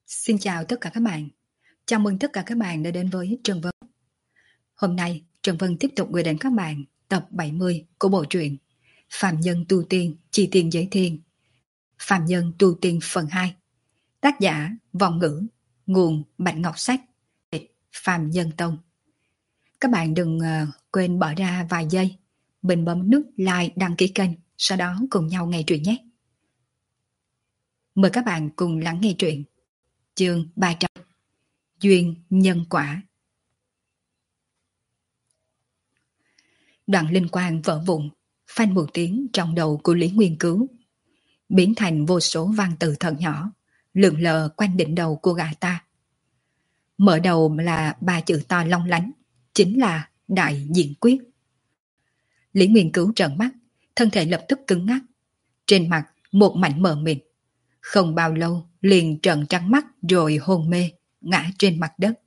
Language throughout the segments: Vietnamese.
Xin chào tất cả các bạn. Chào mừng tất cả các bạn đã đến với Trần Vân. Hôm nay, Trần Vân tiếp tục gửi đến các bạn tập 70 của bộ truyện Phàm Nhân Tu Tiên Chi Tiên Giới Thiên. Phàm Nhân Tu Tiên phần 2. Tác giả Vọng Ngữ, nguồn Bạch Ngọc Sách, Phàm Nhân Tông. Các bạn đừng quên bỏ ra vài giây, mình bấm nút like đăng ký kênh, sau đó cùng nhau nghe truyện nhé. Mời các bạn cùng lắng nghe truyện. Chương 300. Duyên nhân quả. Đoạn linh quang vỡ vụn, phanh một tiếng trong đầu của Lý Nguyên Cứu, biến thành vô số văn tự thật nhỏ, lượn lờ quanh đỉnh đầu của gã ta. Mở đầu là 3 chữ to long lánh, chính là Đại Diện Quyết. Lý Nguyên Cứu trợn mắt, thân thể lập tức cứng ngắc, trên mặt một mảnh mờ mịt. Không bao lâu liền trợn trắng mắt rồi hôn mê, ngã trên mặt đất.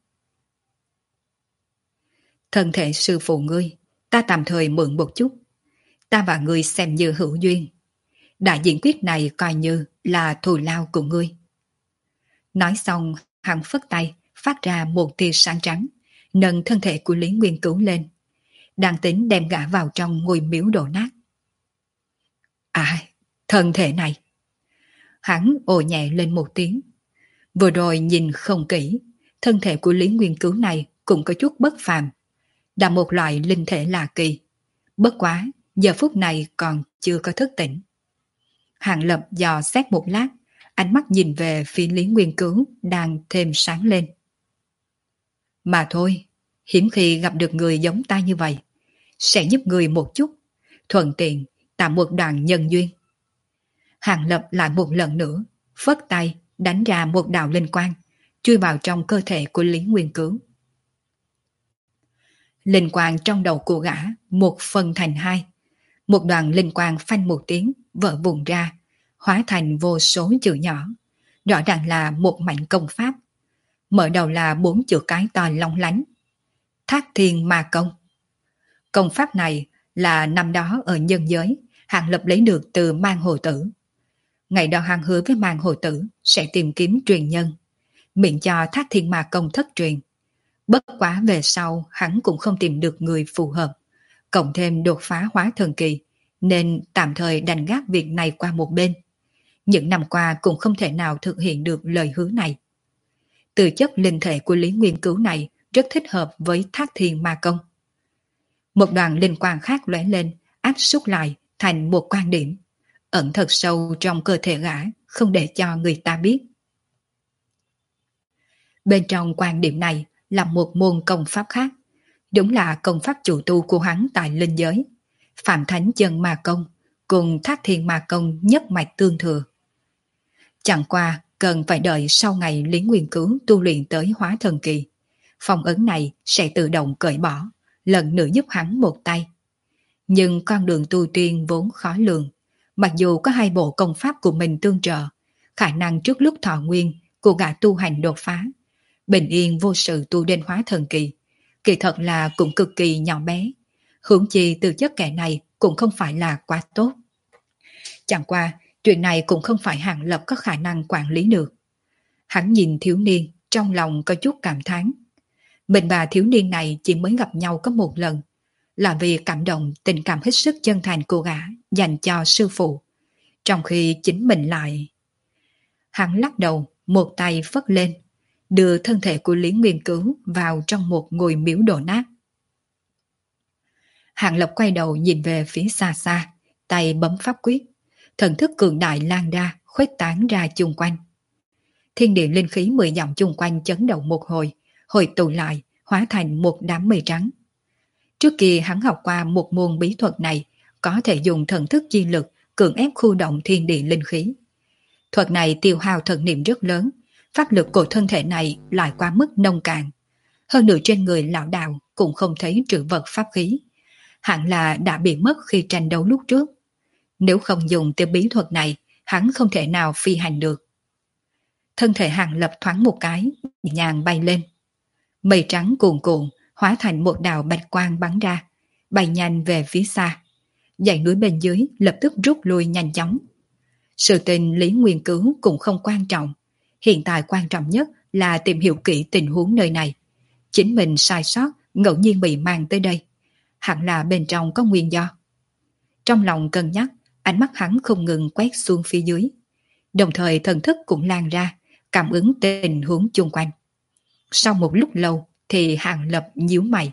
Thân thể sư phụ ngươi, ta tạm thời mượn một chút. Ta và ngươi xem như hữu duyên. Đại diện quyết này coi như là thù lao của ngươi. Nói xong, hắn phất tay, phát ra một tia sáng trắng, nâng thân thể của Lý Nguyên Cứu lên. Đang tính đem gã vào trong ngôi miếu đổ nát. Thân thể này. Hắn ồ nhẹ lên một tiếng. Vừa rồi nhìn không kỹ, thân thể của Lý Nguyên Cứu này cũng có chút bất phàm, là một loại linh thể lạ kỳ. Bất quá, giờ phút này còn chưa có thức tỉnh. Hàng Lập dò xét một lát, ánh mắt nhìn về phía Lý Nguyên Cứu đang thêm sáng lên. Mà thôi, hiếm khi gặp được người giống ta như vậy, sẽ giúp người một chút, thuận tiện tạo một đoạn nhân duyên. Hàng Lập lại một lần nữa, phất tay đánh ra một đạo linh quang, chui vào trong cơ thể của Lý Nguyên Cứu. Linh quang trong đầu của gã một phần thành hai. Một đoàn linh quang phanh một tiếng vỡ vụn ra, hóa thành vô số chữ nhỏ. Rõ ràng là một mảnh công pháp. Mở đầu là 4 chữ cái to long lánh. Thác Thiên Ma Công. Công pháp này là năm đó ở nhân giới, Hàng Lập lấy được từ Mang Hồ Tử. Ngày đó hắn hứa với Mang Hồ Tử sẽ tìm kiếm truyền nhân, miễn cho Thác Thiên Ma Công thất truyền. Bất quá về sau hắn cũng không tìm được người phù hợp, cộng thêm đột phá hóa thần kỳ, nên tạm thời đành gác việc này qua một bên. Những năm qua cũng không thể nào thực hiện được lời hứa này. Từ chất linh thể của Lý Nguyên Cứu này rất thích hợp với Thác Thiên Ma Công. Một đoàn linh quang khác lóe lên, áp xúc lại thành một quan điểm, ẩn thật sâu trong cơ thể gã, không để cho người ta biết. Bên trong quan điểm này là một môn công pháp khác, đúng là công pháp chủ tu của hắn tại linh giới, Phạm Thánh Chân Ma Công cùng Thác Thiên Ma Công nhất mạch tương thừa. Chẳng qua cần phải đợi sau ngày Lý Nguyên Cứu tu luyện tới hóa thần kỳ, phong ấn này sẽ tự động cởi bỏ, lần nữa giúp hắn một tay. Nhưng con đường tu tiên vốn khó lường, mặc dù có 2 bộ công pháp của mình tương trợ, khả năng trước lúc thọ nguyên của gã tu hành đột phá, bình yên vô sự tu đến hóa thần kỳ, kỳ thật là cũng cực kỳ nhỏ bé. Huống chi tư chất kẻ này cũng không phải là quá tốt. Chẳng qua, chuyện này cũng không phải Hàng Lập có khả năng quản lý được. Hắn nhìn thiếu niên, trong lòng có chút cảm thán. Mình và thiếu niên này chỉ mới gặp nhau có một lần, là vì cảm động tình cảm hết sức chân thành của gã dành cho sư phụ, trong khi chính mình lại... Hắn lắc đầu, một tay phất lên, đưa thân thể của Lý Nguyên Cứu vào trong một ngôi miếu đổ nát. Hàng Lập quay đầu nhìn về phía xa xa, tay bấm pháp quyết, thần thức cường đại lan ra, khuếch tán ra chung quanh. Thiên địa linh khí 10 dặm chung quanh chấn động một hồi, hồi tụ lại, hóa thành một đám mây trắng. Trước kia hắn học qua một môn bí thuật này, có thể dùng thần thức chi lực cưỡng ép khu động thiên địa linh khí. Thuật này tiêu hao thần niệm rất lớn, pháp lực của thân thể này lại quá mức nông cạn. Hơn nữa trên người lão đạo cũng không thấy trữ vật pháp khí, hẳn là đã bị mất khi tranh đấu lúc trước. Nếu không dùng tiêu bí thuật này, hắn không thể nào phi hành được. Thân thể Hàng Lập thoáng một cái, nhẹ nhàng bay lên. Mây trắng cuồn cuộn, hóa thành một đạo bạch quang bắn ra, bay nhanh về phía xa. Dãy núi bên dưới lập tức rút lui nhanh chóng. Sự tình Lý Nguyên Cứu cũng không quan trọng, Hiện tại quan trọng nhất là tìm hiểu kỹ tình huống nơi này. Chính mình sai sót, ngẫu nhiên bị mang tới đây. Hẳn là bên trong có nguyên do. Trong lòng cân nhắc, ánh mắt hắn không ngừng quét xuống phía dưới. Đồng thời thần thức cũng lan ra, cảm ứng tình huống chung quanh. Sau một lúc lâu thì Hàng Lập nhíu mày.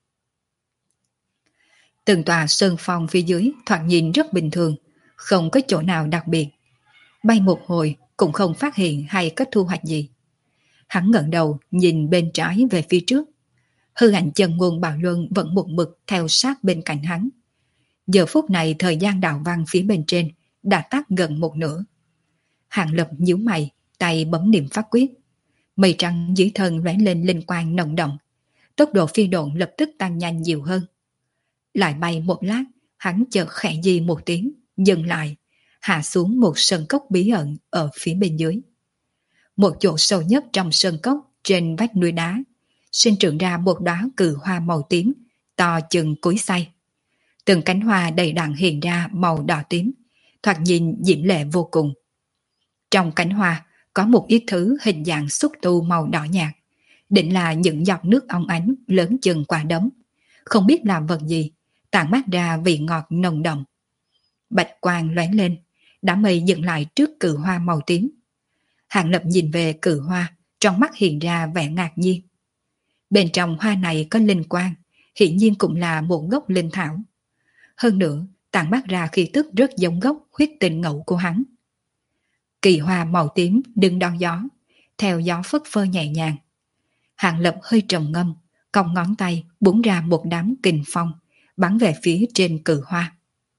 Từng tòa sơn phong phía dưới thoạt nhìn rất bình thường, không có chỗ nào đặc biệt. Bay một hồi cũng không phát hiện hay có thu hoạch gì. Hắn ngẩng đầu nhìn bên trái về phía trước. Hư ảnh chân ngôn Bạo Luân vẫn một mực theo sát bên cạnh hắn. Giờ phút này thời gian đạo văn phía bên trên đã tắt gần một nửa. Hàng Lập nhíu mày, tay bấm niệm pháp quyết. Mây trắng dưới thân lóe lên linh quang nồng động. Tốc độ phi độn lập tức tăng nhanh nhiều hơn. Lại bay một lát, hắn chợt khẽ di một tiếng, dừng lại, hạ xuống một sơn cốc bí ẩn ở phía bên dưới. Một chỗ sâu nhất trong sơn cốc, trên vách núi đá, sinh trưởng ra một đóa cự hoa màu tím, to chừng cối xay. Từng cánh hoa đầy đặn hiện ra màu đỏ tím, thoạt nhìn diễm lệ vô cùng. Trong cánh hoa có một ít thứ hình dạng xúc tu màu đỏ nhạt, định là những giọt nước óng ánh lớn chừng quả đấm, không biết làm vật gì, tản mát ra vị ngọt nồng đậm. Bạch quang lóe lên, đám mây dừng lại trước cự hoa màu tím. Hàng Lập nhìn về cự hoa, trong mắt hiện ra vẻ ngạc nhiên. Bên trong hoa này có linh quang, hiển nhiên cũng là một gốc linh thảo. Hơn nữa, tản mát ra khí tức rất giống gốc huyết tình ngẫu của hắn. Kỳ hoa màu tím đứng đón gió, theo gió phất phơ nhẹ nhàng. Hàng Lập hơi trầm ngâm, cong ngón tay búng ra một đám kình phong, bắn về phía trên cự hoa.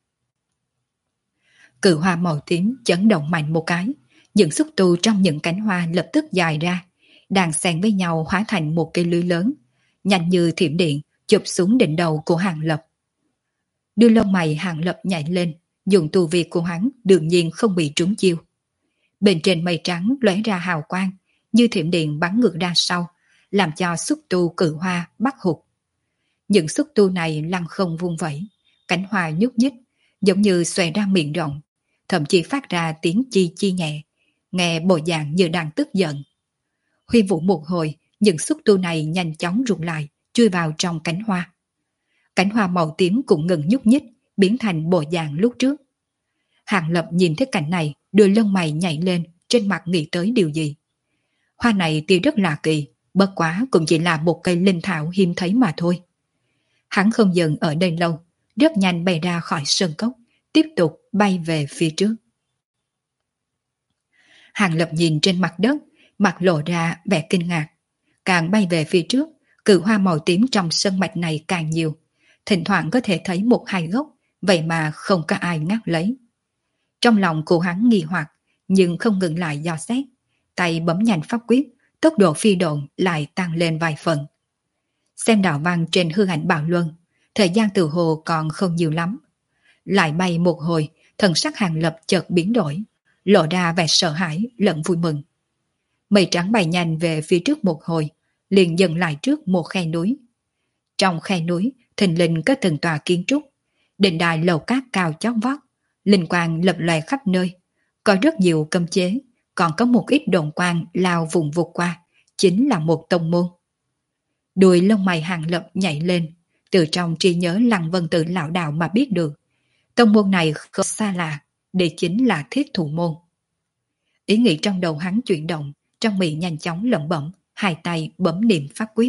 Cự hoa màu tím chấn động mạnh một cái, những xúc tu trong những cánh hoa lập tức dài ra, đàn xen với nhau hóa thành một cây lưới lớn, nhanh như thiểm điện chụp xuống đỉnh đầu của Hàng Lập. Đưa lông mày Hàng Lập nhảy lên, dùng tu vi của hắn đương nhiên không bị trúng chiêu. Bên trên mây trắng lóe ra hào quang, như thiểm điện bắn ngược ra sau, làm cho xúc tu cự hoa bắt hụt. Những xúc tu này lăn không vung vẩy, cánh hoa nhúc nhích, giống như xòe ra miệng rộng, thậm chí phát ra tiếng chi chi nhẹ, nghe bộ dạng như đang tức giận. Huy vũ một hồi, những xúc tu này nhanh chóng rụt lại, chui vào trong cánh hoa. Cánh hoa màu tím cũng ngừng nhúc nhích, biến thành bộ dạng lúc trước. Hàng Lập nhìn thấy cảnh này, đưa lông mày nhảy lên, trên mặt nghĩ tới điều gì. Hoa này tuy rất lạ kỳ, bất quá cũng chỉ là một cây linh thảo hiếm thấy mà thôi. Hắn không dừng ở đây lâu, rất nhanh bay ra khỏi sơn cốc, tiếp tục bay về phía trước. Hàng Lập nhìn trên mặt đất, mặt lộ ra vẻ kinh ngạc. Càng bay về phía trước, cự hoa màu tím trong sơn mạch này càng nhiều. Thỉnh thoảng có thể thấy một hai gốc, vậy mà không có ai ngắt lấy. Trong lòng của hắn nghi hoặc, nhưng không ngừng lại dò xét. Tay bấm nhanh pháp quyết, tốc độ phi độn lại tăng lên vài phần. Xem đạo văn trên hư ảnh Bạo Luân, thời gian từ hồ còn không nhiều lắm. Lại bay một hồi, thần sắc Hàng Lập chợt biến đổi, lộ ra vẻ sợ hãi lẫn vui mừng. Mây trắng bay nhanh về phía trước một hồi, liền dừng lại trước một khe núi. Trong khe núi, thình lình có từng tòa kiến trúc, đền đài lầu cát cao chót vót, linh quang lập lòe khắp nơi, có rất nhiều cấm chế, còn có một ít đồn quang lao vùng vụt qua, chính là một tông môn. Đuôi lông mày Hàng Lập nhảy lên, từ trong trí nhớ Lăng Vân Tự lão đạo mà biết được, tông môn này không xa lạ, đây chính là Thiết Thụ môn. Ý nghĩ trong đầu hắn chuyển động, trong miệng nhanh chóng lẩm bẩm, hai tay bấm niệm pháp quyết.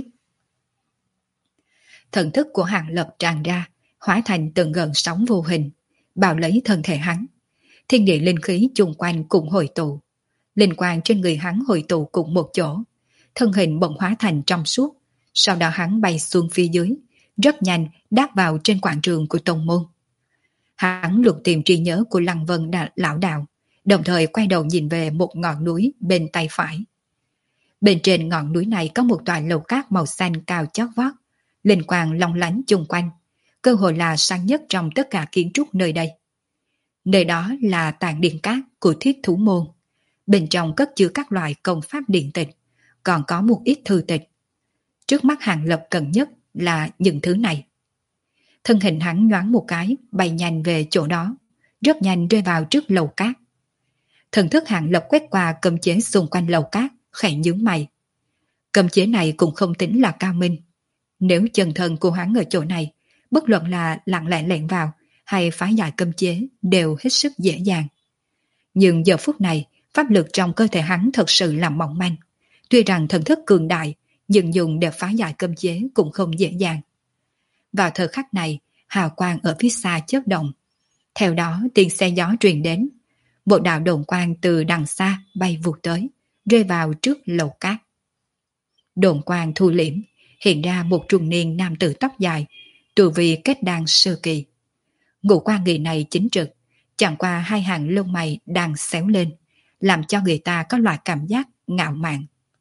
Thần thức của Hàng Lập tràn ra, hóa thành từng gợn sóng vô hình, bao lấy thân thể hắn. Thiên địa linh khí chung quanh cùng hội tụ, linh quang trên người hắn hội tụ cùng một chỗ, thân hình bỗng hóa thành trong suốt. Sau đó hắn bay xuống phía dưới, rất nhanh đáp vào trên quảng trường của tông môn. Hắn lục tìm trí nhớ của Lăng Vân lão đạo, đồng thời quay đầu nhìn về một ngọn núi bên tay phải. Bên trên ngọn núi này có một tòa lầu cát màu xanh cao chót vót, linh quang long lánh chung quanh, cơ hội là sáng nhất trong tất cả kiến trúc nơi đây. Nơi đó là tàng điện cát của Thiết Thú môn, bên trong cất chứa các loại công pháp điện tịch, còn có một ít thư tịch. Trước mắt Hàng Lập cần nhất là những thứ này. Thân hình hắn nhoáng một cái, bay nhanh về chỗ đó, rất nhanh rơi vào trước lầu cát. Thần thức Hàng Lập quét qua cấm chế xung quanh lầu cát, khẽ nhướng mày. Cấm chế này cũng không tính là cao minh. Nếu chân thân của hắn ở chỗ này, bất luận là lặng lẽ lẻn vào hay phá giải cấm chế đều hết sức dễ dàng. Nhưng giờ phút này, pháp lực trong cơ thể hắn thật sự là mỏng manh. Tuy rằng thần thức cường đại, nhưng dùng để phá giải cấm chế cũng không dễ dàng. Vào thời khắc này, hào quang ở phía xa chớp động. Theo đó tiếng xe gió truyền đến. Một đạo đồn quang từ đằng xa bay vụt tới, rơi vào trước lầu cát. Đồn quang thu liễm, hiện ra một trung niên nam tử tóc dài, tu vi kết đan sơ kỳ. Ngũ quan người này chính trực, chẳng qua hai hàng lông mày đang xéo lên, làm cho người ta có loại cảm giác ngạo mạn.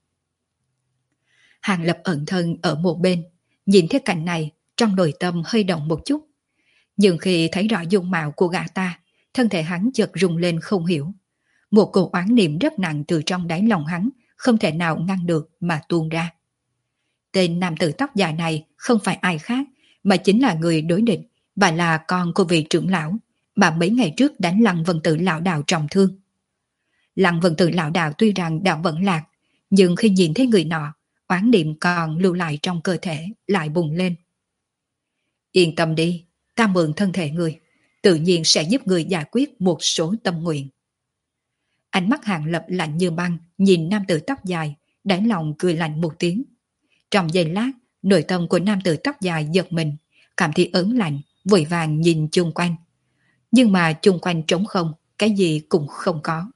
Hàng Lập ẩn thân ở một bên, nhìn thấy cảnh này, trong nội tâm hơi động một chút. Nhưng khi thấy rõ dung mạo của gã ta, thân thể hắn chợt rung lên không hiểu. Một cổ oán niệm rất nặng từ trong đáy lòng hắn, không thể nào ngăn được mà tuôn ra. Tên nam tử tóc dài này không phải ai khác, mà chính là người đối địch, và là con của vị trưởng lão, mà mấy ngày trước đánh Lăng Vân Tử lão đạo trọng thương. Lăng Vân Tử lão đạo tuy rằng đã vẫn lạc, nhưng khi nhìn thấy người nọ, oán niệm còn lưu lại trong cơ thể lại bùng lên. Yên tâm đi, ta mượn thân thể người, tự nhiên sẽ giúp người giải quyết một số tâm nguyện. Ánh mắt Hàng Lập lạnh như băng, nhìn nam tử tóc dài, đáy lòng cười lạnh một tiếng. Trong giây lát, nội tâm của nam tử tóc dài giật mình, cảm thấy ớn lạnh, vội vàng nhìn chung quanh. Nhưng mà chung quanh trống không, cái gì cũng không có.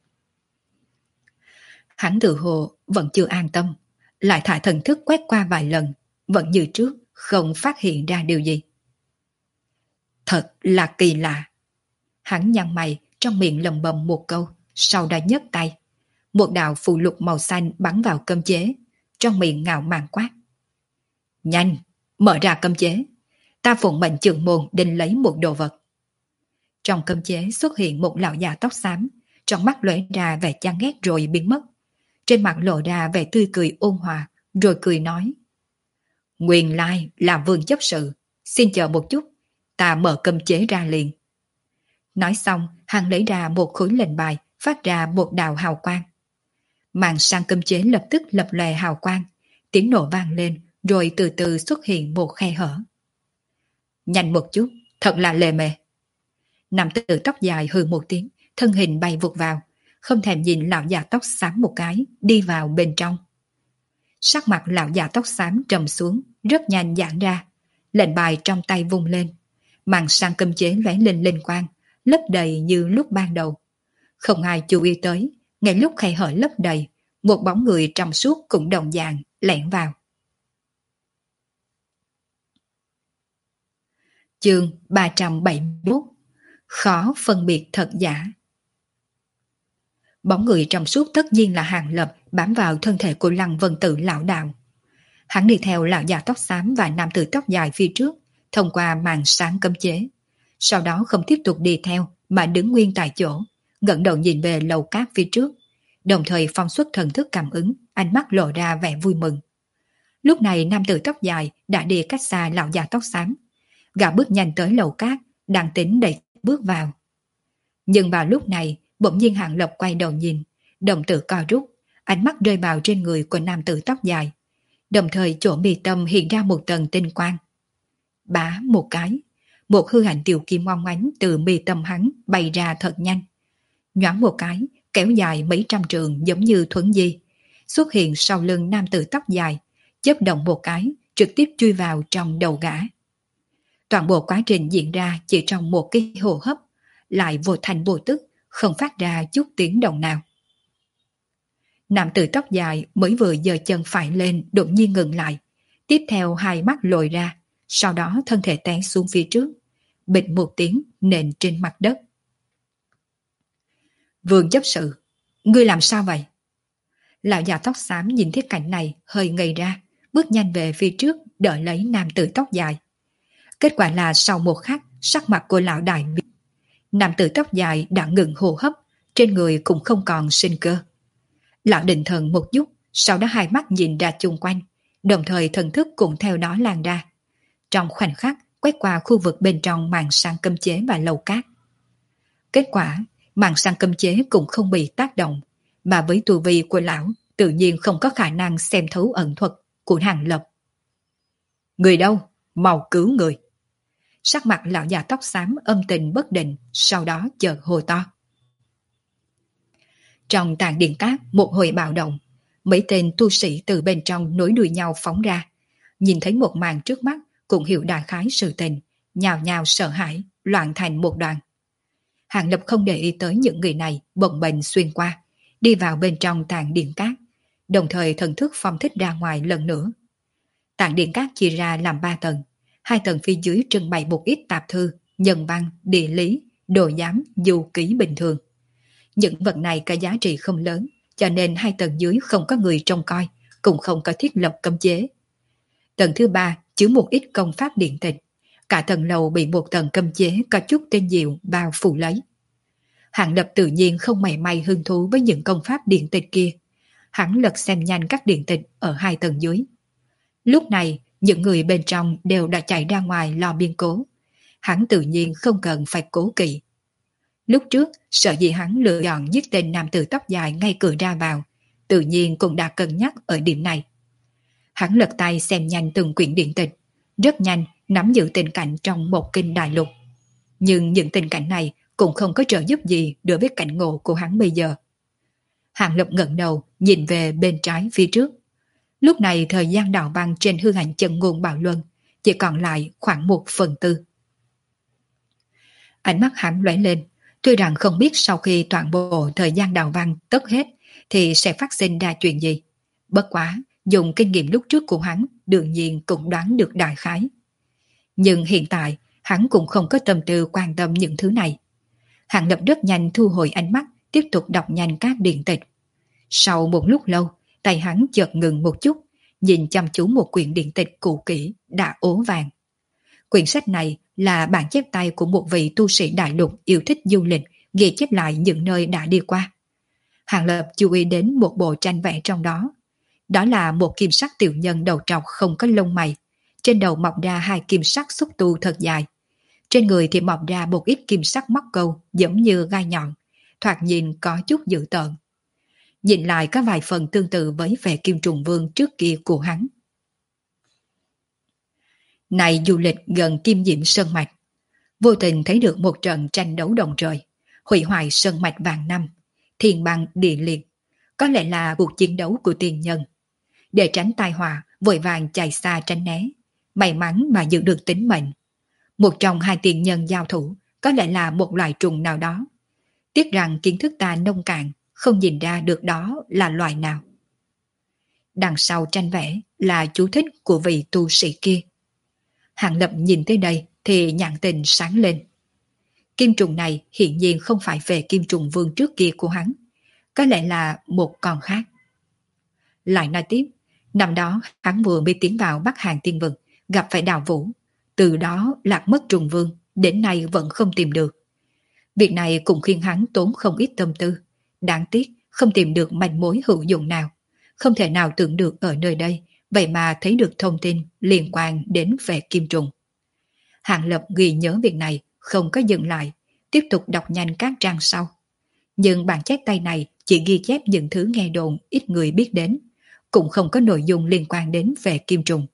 Hắn tự hồ vẫn chưa an tâm, lại thả thần thức quét qua vài lần, vẫn như trước, không phát hiện ra điều gì. Thật là kỳ lạ. Hắn nhăn mày, trong miệng lầm bầm một câu, sau đó nhấc tay. Một đạo phù lục màu xanh bắn vào cấm chế, trong miệng ngạo mạn quát. Nhanh, mở ra cấm chế. Ta phụng mệnh trưởng môn định lấy một đồ vật. Trong cấm chế xuất hiện một lão già tóc xám, trong mắt lóe ra vẻ chán ghét rồi biến mất. Trên mặt lộ ra vẻ tươi cười ôn hòa, rồi cười nói. Nguyên lai là vương chấp sự, xin chờ một chút, ta mở cấm chế ra liền. Nói xong, hắn lấy ra một khối lệnh bài, phát ra một đạo hào quang. Màn sang cấm chế lập tức lập lòe hào quang, tiếng nổ vang lên, rồi từ từ xuất hiện một khe hở. Nhanh một chút, thật là lề mề. Nam tử tóc dài hừ một tiếng, thân hình bay vụt vào, không thèm nhìn lão già tóc xám một cái, đi vào bên trong. Sắc mặt lão già tóc xám trầm xuống, rất nhanh giãn ra, lệnh bài trong tay vung lên, màn sang cấm chế lóe lên linh quang, lấp đầy như lúc ban đầu. Không ai chú ý tới, ngay lúc khe hở lấp đầy, một bóng người trong suốt cũng đồng dạng lẻn vào. Chương 371. Khó phân biệt thật giả. Bóng người trong suốt tất nhiên là Hàng Lập bám vào thân thể của Lăng Vân Tử lão đạo. Hắn đi theo lão già tóc xám và nam tử tóc dài phía trước, thông qua màn sáng cấm chế. Sau đó không tiếp tục đi theo mà đứng nguyên tại chỗ, ngẩng đầu nhìn về lầu cát phía trước, đồng thời phong xuất thần thức cảm ứng, ánh mắt lộ ra vẻ vui mừng. Lúc này nam tử tóc dài đã đi cách xa lão già tóc xám. Gã bước nhanh tới lầu cát, đang tính đẩy bước vào. Nhưng vào lúc này, bỗng nhiên Hàng Lập quay đầu nhìn, đồng tử co rút, ánh mắt rơi vào trên người của nam tử tóc dài. Đồng thời chỗ mi tâm hiện ra một tầng tinh quang. Bá một cái, một hư ảnh tiểu kim ngoan ngoánh từ mi tâm hắn bay ra thật nhanh. Nhoáng một cái, kéo dài mấy trăm trường giống như thuấn di, xuất hiện sau lưng nam tử tóc dài, chớp động một cái, trực tiếp chui vào trong đầu gã. Toàn bộ quá trình diễn ra chỉ trong một cái hô hấp, lại vô thành vô tức, không phát ra chút tiếng động nào. Nam tử tóc dài mới vừa giơ chân phải lên đột nhiên ngừng lại, tiếp theo hai mắt lồi ra, sau đó thân thể té xuống phía trước, bịch một tiếng nện trên mặt đất. Vương chấp sự, ngươi làm sao vậy? Lão già tóc xám nhìn thấy cảnh này hơi ngây ra, bước nhanh về phía trước đỡ lấy nam tử tóc dài. Kết quả là sau một khắc, sắc mặt của lão đại biến. Nam tử tóc dài đã ngừng hô hấp, trên người cũng không còn sinh cơ. Lão định thần một chút, sau đó hai mắt nhìn ra chung quanh, đồng thời thần thức cũng theo đó lan ra. Trong khoảnh khắc, quét qua khu vực bên trong màn sang cấm chế và lầu cát. Kết quả, màn sang cấm chế cũng không bị tác động, mà với tu vi của lão tự nhiên không có khả năng xem thấu ẩn thuật của Hàng Lập. Người đâu? Mau cứu người! Sắc mặt lão già tóc xám âm tình bất định, sau đó chợt hô to. Trong tàn điện cát một hồi bạo động, mấy tên tu sĩ từ bên trong nối đuôi nhau phóng ra, nhìn thấy một màn trước mắt cũng hiểu đại khái sự tình, nhào nhào sợ hãi, loạn thành một đoàn. Hàng Lập không để ý tới những người này bồng bềnh xuyên qua, đi vào bên trong tàn điện cát, đồng thời thần thức phong thích ra ngoài lần nữa. Tàn điện cát chia ra làm 3 tầng, 2 tầng phía dưới trưng bày một ít tạp thư, nhân văn, địa lý, đồ giám, du ký bình thường. Những vật này có giá trị không lớn, cho nên 2 tầng dưới không có người trông coi, cũng không có thiết lập cấm chế. Tầng thứ 3 chứa một ít công pháp điện tịch, cả tầng lầu bị một tầng cấm chế có chút tên diệu bao phủ lấy. Hàng Lập tự nhiên không mảy may hứng thú với những công pháp điện tịch kia. Hắn lật xem nhanh các điện tịch ở 2 tầng dưới. Lúc này, những người bên trong đều đã chạy ra ngoài lo biến cố. Hắn tự nhiên không cần phải cố kỵ. Lúc trước, sợ gì hắn lựa chọn giết tên nam tử tóc dài ngay cửa ra vào, tự nhiên cũng đã cân nhắc ở điểm này. Hắn lật tay xem nhanh từng quyển điện tịch, rất nhanh nắm giữ tình cảnh trong một kinh đại lục. Nhưng những tình cảnh này cũng không có trợ giúp gì đối với cảnh ngộ của hắn bây giờ. Hàng Lập ngẩng đầu nhìn về bên trái phía trước. Lúc này thời gian đảo băng trên hư hành chân ngôn bạo luân chỉ còn lại khoảng 1/4. Ánh mắt hắn lóe lên, tuy rằng không biết sau khi toàn bộ thời gian đào văn tất hết thì sẽ phát sinh ra chuyện gì. Bất quá, dùng kinh nghiệm lúc trước của hắn đương nhiên cũng đoán được đại khái. Nhưng hiện tại, hắn cũng không có tâm tư quan tâm những thứ này. Hàng Lập rất nhanh thu hồi ánh mắt, tiếp tục đọc nhanh các điện tịch. Sau một lúc lâu, tay hắn chợt ngừng một chút, nhìn chăm chú một quyển điện tịch cũ kỹ đã ố vàng. Quyển sách này là bản chép tay của một vị tu sĩ đại lục yêu thích du lịch, ghi chép lại những nơi đã đi qua. Hàng Lập chú ý đến một bộ tranh vẽ trong đó. Đó là một kim sắc tiểu nhân đầu trọc không có lông mày, trên đầu mọc ra 2 kim sắc xúc tu thật dài. Trên người thì mọc ra một ít kim sắc móc câu giống như gai nhọn, thoạt nhìn có chút dữ tợn. Nhìn lại có vài phần tương tự với vẻ Kim Trùng Vương trước kia của hắn. Này du lịch gần Kim Diệm Sơn Mạch, vô tình thấy được một trận tranh đấu động trời, hủy hoại sơn mạch vạn năm, thiên băng địa liệt, có lẽ là cuộc chiến đấu của tiền nhân. Để tránh tai họa, vội vàng chạy xa tránh né, may mắn mà giữ được tính mệnh. Một trong 2 tiền nhân giao thủ, có lẽ là một loài trùng nào đó. Tiếc rằng kiến thức ta nông cạn, không nhìn ra được đó là loài nào. Đằng sau tranh vẽ là chú thích của vị tu sĩ kia. Hàng Lập nhìn tới đây thì nhãn tình sáng lên. Kim trùng này hiển nhiên không phải về Kim Trùng Vương trước kia của hắn, có lẽ là một con khác. Lại nói tiếp, năm đó hắn vừa mới tiến vào Bắc Hàn Tiên Vực, gặp phải Đào Vũ, từ đó lạc mất Trùng Vương, đến nay vẫn không tìm được. Việc này cũng khiến hắn tốn không ít tâm tư, đáng tiếc không tìm được manh mối hữu dụng nào, không thể nào tưởng được ở nơi đây, vậy mà thấy được thông tin liên quan đến về Kim Trùng. Hàng Lập ghi nhớ việc này, không có dừng lại, tiếp tục đọc nhanh các trang sau. Nhưng bản chép tay này chỉ ghi chép những thứ nghe đồn ít người biết đến, cũng không có nội dung liên quan đến về Kim Trùng.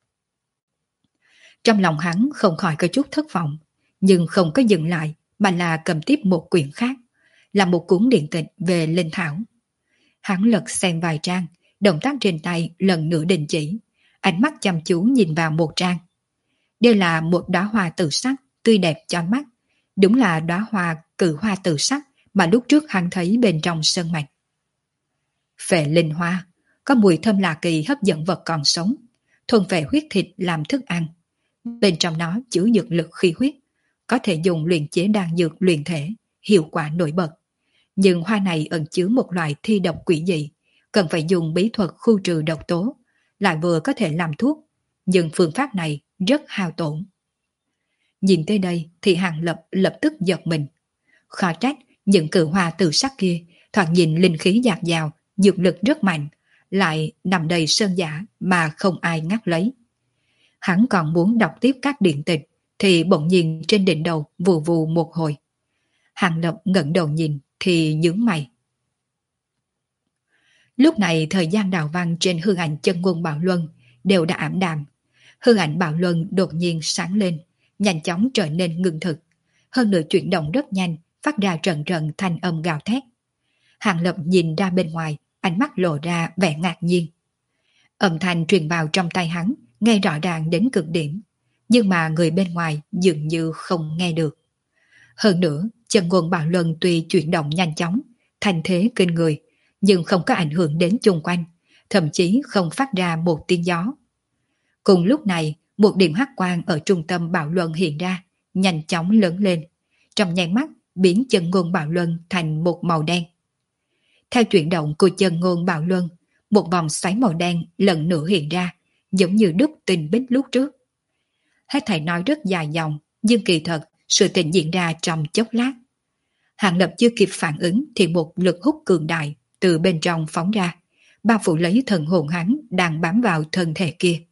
Trong lòng hắn không khỏi có chút thất vọng, nhưng không có dừng lại, mà là cầm tiếp một quyển khác, là một cuốn điện tịch về linh thảo. Hắn lật xem vài trang, động tác trên tay lần nữa đình chỉ, ánh mắt chăm chú nhìn vào một trang. Đây là một đóa hoa tự sắc, tươi đẹp cho mắt, đúng là đóa hoa cự hoa tự sắc mà lúc trước hắn thấy bên trong sơn mạch. Phệ linh hoa, có mùi thơm lạ kỳ hấp dẫn vật còn sống, thuần phệ huyết thịt làm thức ăn. Bên trong nó chứa dược lực khí huyết, có thể dùng luyện chế đan dược luyện thể, hiệu quả nổi bật. Nhưng hoa này ẩn chứa một loại thi độc quỷ dị, cần phải dùng bí thuật khu trừ độc tố, lại vừa có thể làm thuốc, nhưng phương pháp này rất hao tổn. Nhìn tới đây thì Hàng Lập lập tức giật mình. Khó trách những cự hoa tự sắc kia, thoạt nhìn linh khí dạt dào, dược lực rất mạnh, lại nằm đầy sơn giả mà không ai ngắt lấy. Hắn còn muốn đọc tiếp các điện tịch, thì bỗng nhiên trên đỉnh đầu vù vù một hồi. Hàng Lập ngẩng đầu nhìn thì nhướng mày. Lúc này thời gian đào văn trên hư ảnh chân ngôn Bảo Luân đều đã ảm đạm. Hư ảnh Bảo Luân đột nhiên sáng lên, nhanh chóng trở nên ngưng thực. Hơn nữa chuyển động rất nhanh, phát ra trận trận thanh âm gào thét. Hàng Lập nhìn ra bên ngoài, ánh mắt lộ ra vẻ ngạc nhiên. Âm thanh truyền vào trong tay hắn, nghe rõ ràng đến cực điểm, nhưng mà người bên ngoài dường như không nghe được. Hơn nữa, chân ngôn Bảo Luân tuy chuyển động nhanh chóng, thành thế kinh người, nhưng không có ảnh hưởng đến chung quanh, thậm chí không phát ra một tiếng gió. Cùng lúc này, một điểm hắc quang ở trung tâm Bảo Luân hiện ra, nhanh chóng lớn lên, trong nháy mắt biến chân ngôn Bảo Luân thành một màu đen. Theo chuyển động của chân ngôn Bảo Luân, một vòng xoáy màu đen lần nữa hiện ra, giống như đúc tình bích lúc trước. Hết thảy nói rất dài dòng, nhưng kỳ thật sự tình diễn ra trong chốc lát. Hàng Lập chưa kịp phản ứng thì một lực hút cường đại từ bên trong phóng ra, bao phủ lấy thần hồn hắn đang bám vào thân thể kia.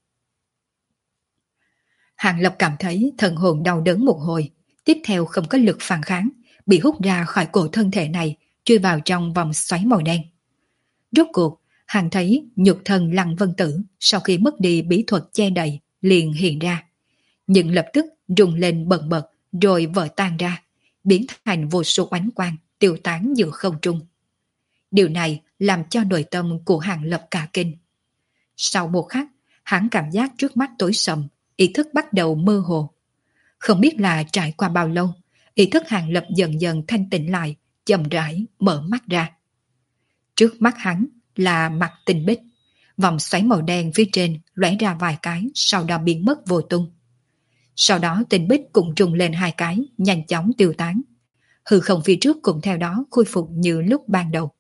Hàng Lập cảm thấy thần hồn đau đớn một hồi, tiếp theo không có lực phản kháng, bị hút ra khỏi cổ thân thể này, chui vào trong vòng xoáy màu đen. Rốt cuộc, Hàng thấy nhục thân Lăng Vân Tử sau khi mất đi bí thuật che đậy liền hiện ra, nhưng lập tức rung lên bần bật rồi vỡ tan ra, biến thành vô số ánh quang tiêu tán giữa không trung. Điều này làm cho nội tâm của Hàng Lập cả kinh. Sau một khắc, hắn cảm giác trước mắt tối sầm, ý thức bắt đầu mơ hồ. Không biết là trải qua bao lâu, ý thức Hàng Lập dần dần thanh tịnh lại, chậm rãi mở mắt ra. Trước mắt hắn là mặt tinh bích, vòng xoáy màu đen phía trên lóe ra vài cái, sau đó biến mất vô tung. Sau đó tinh bích cũng trùng lên hai cái, nhanh chóng tiêu tán. Hư không phía trước cũng theo đó khôi phục như lúc ban đầu.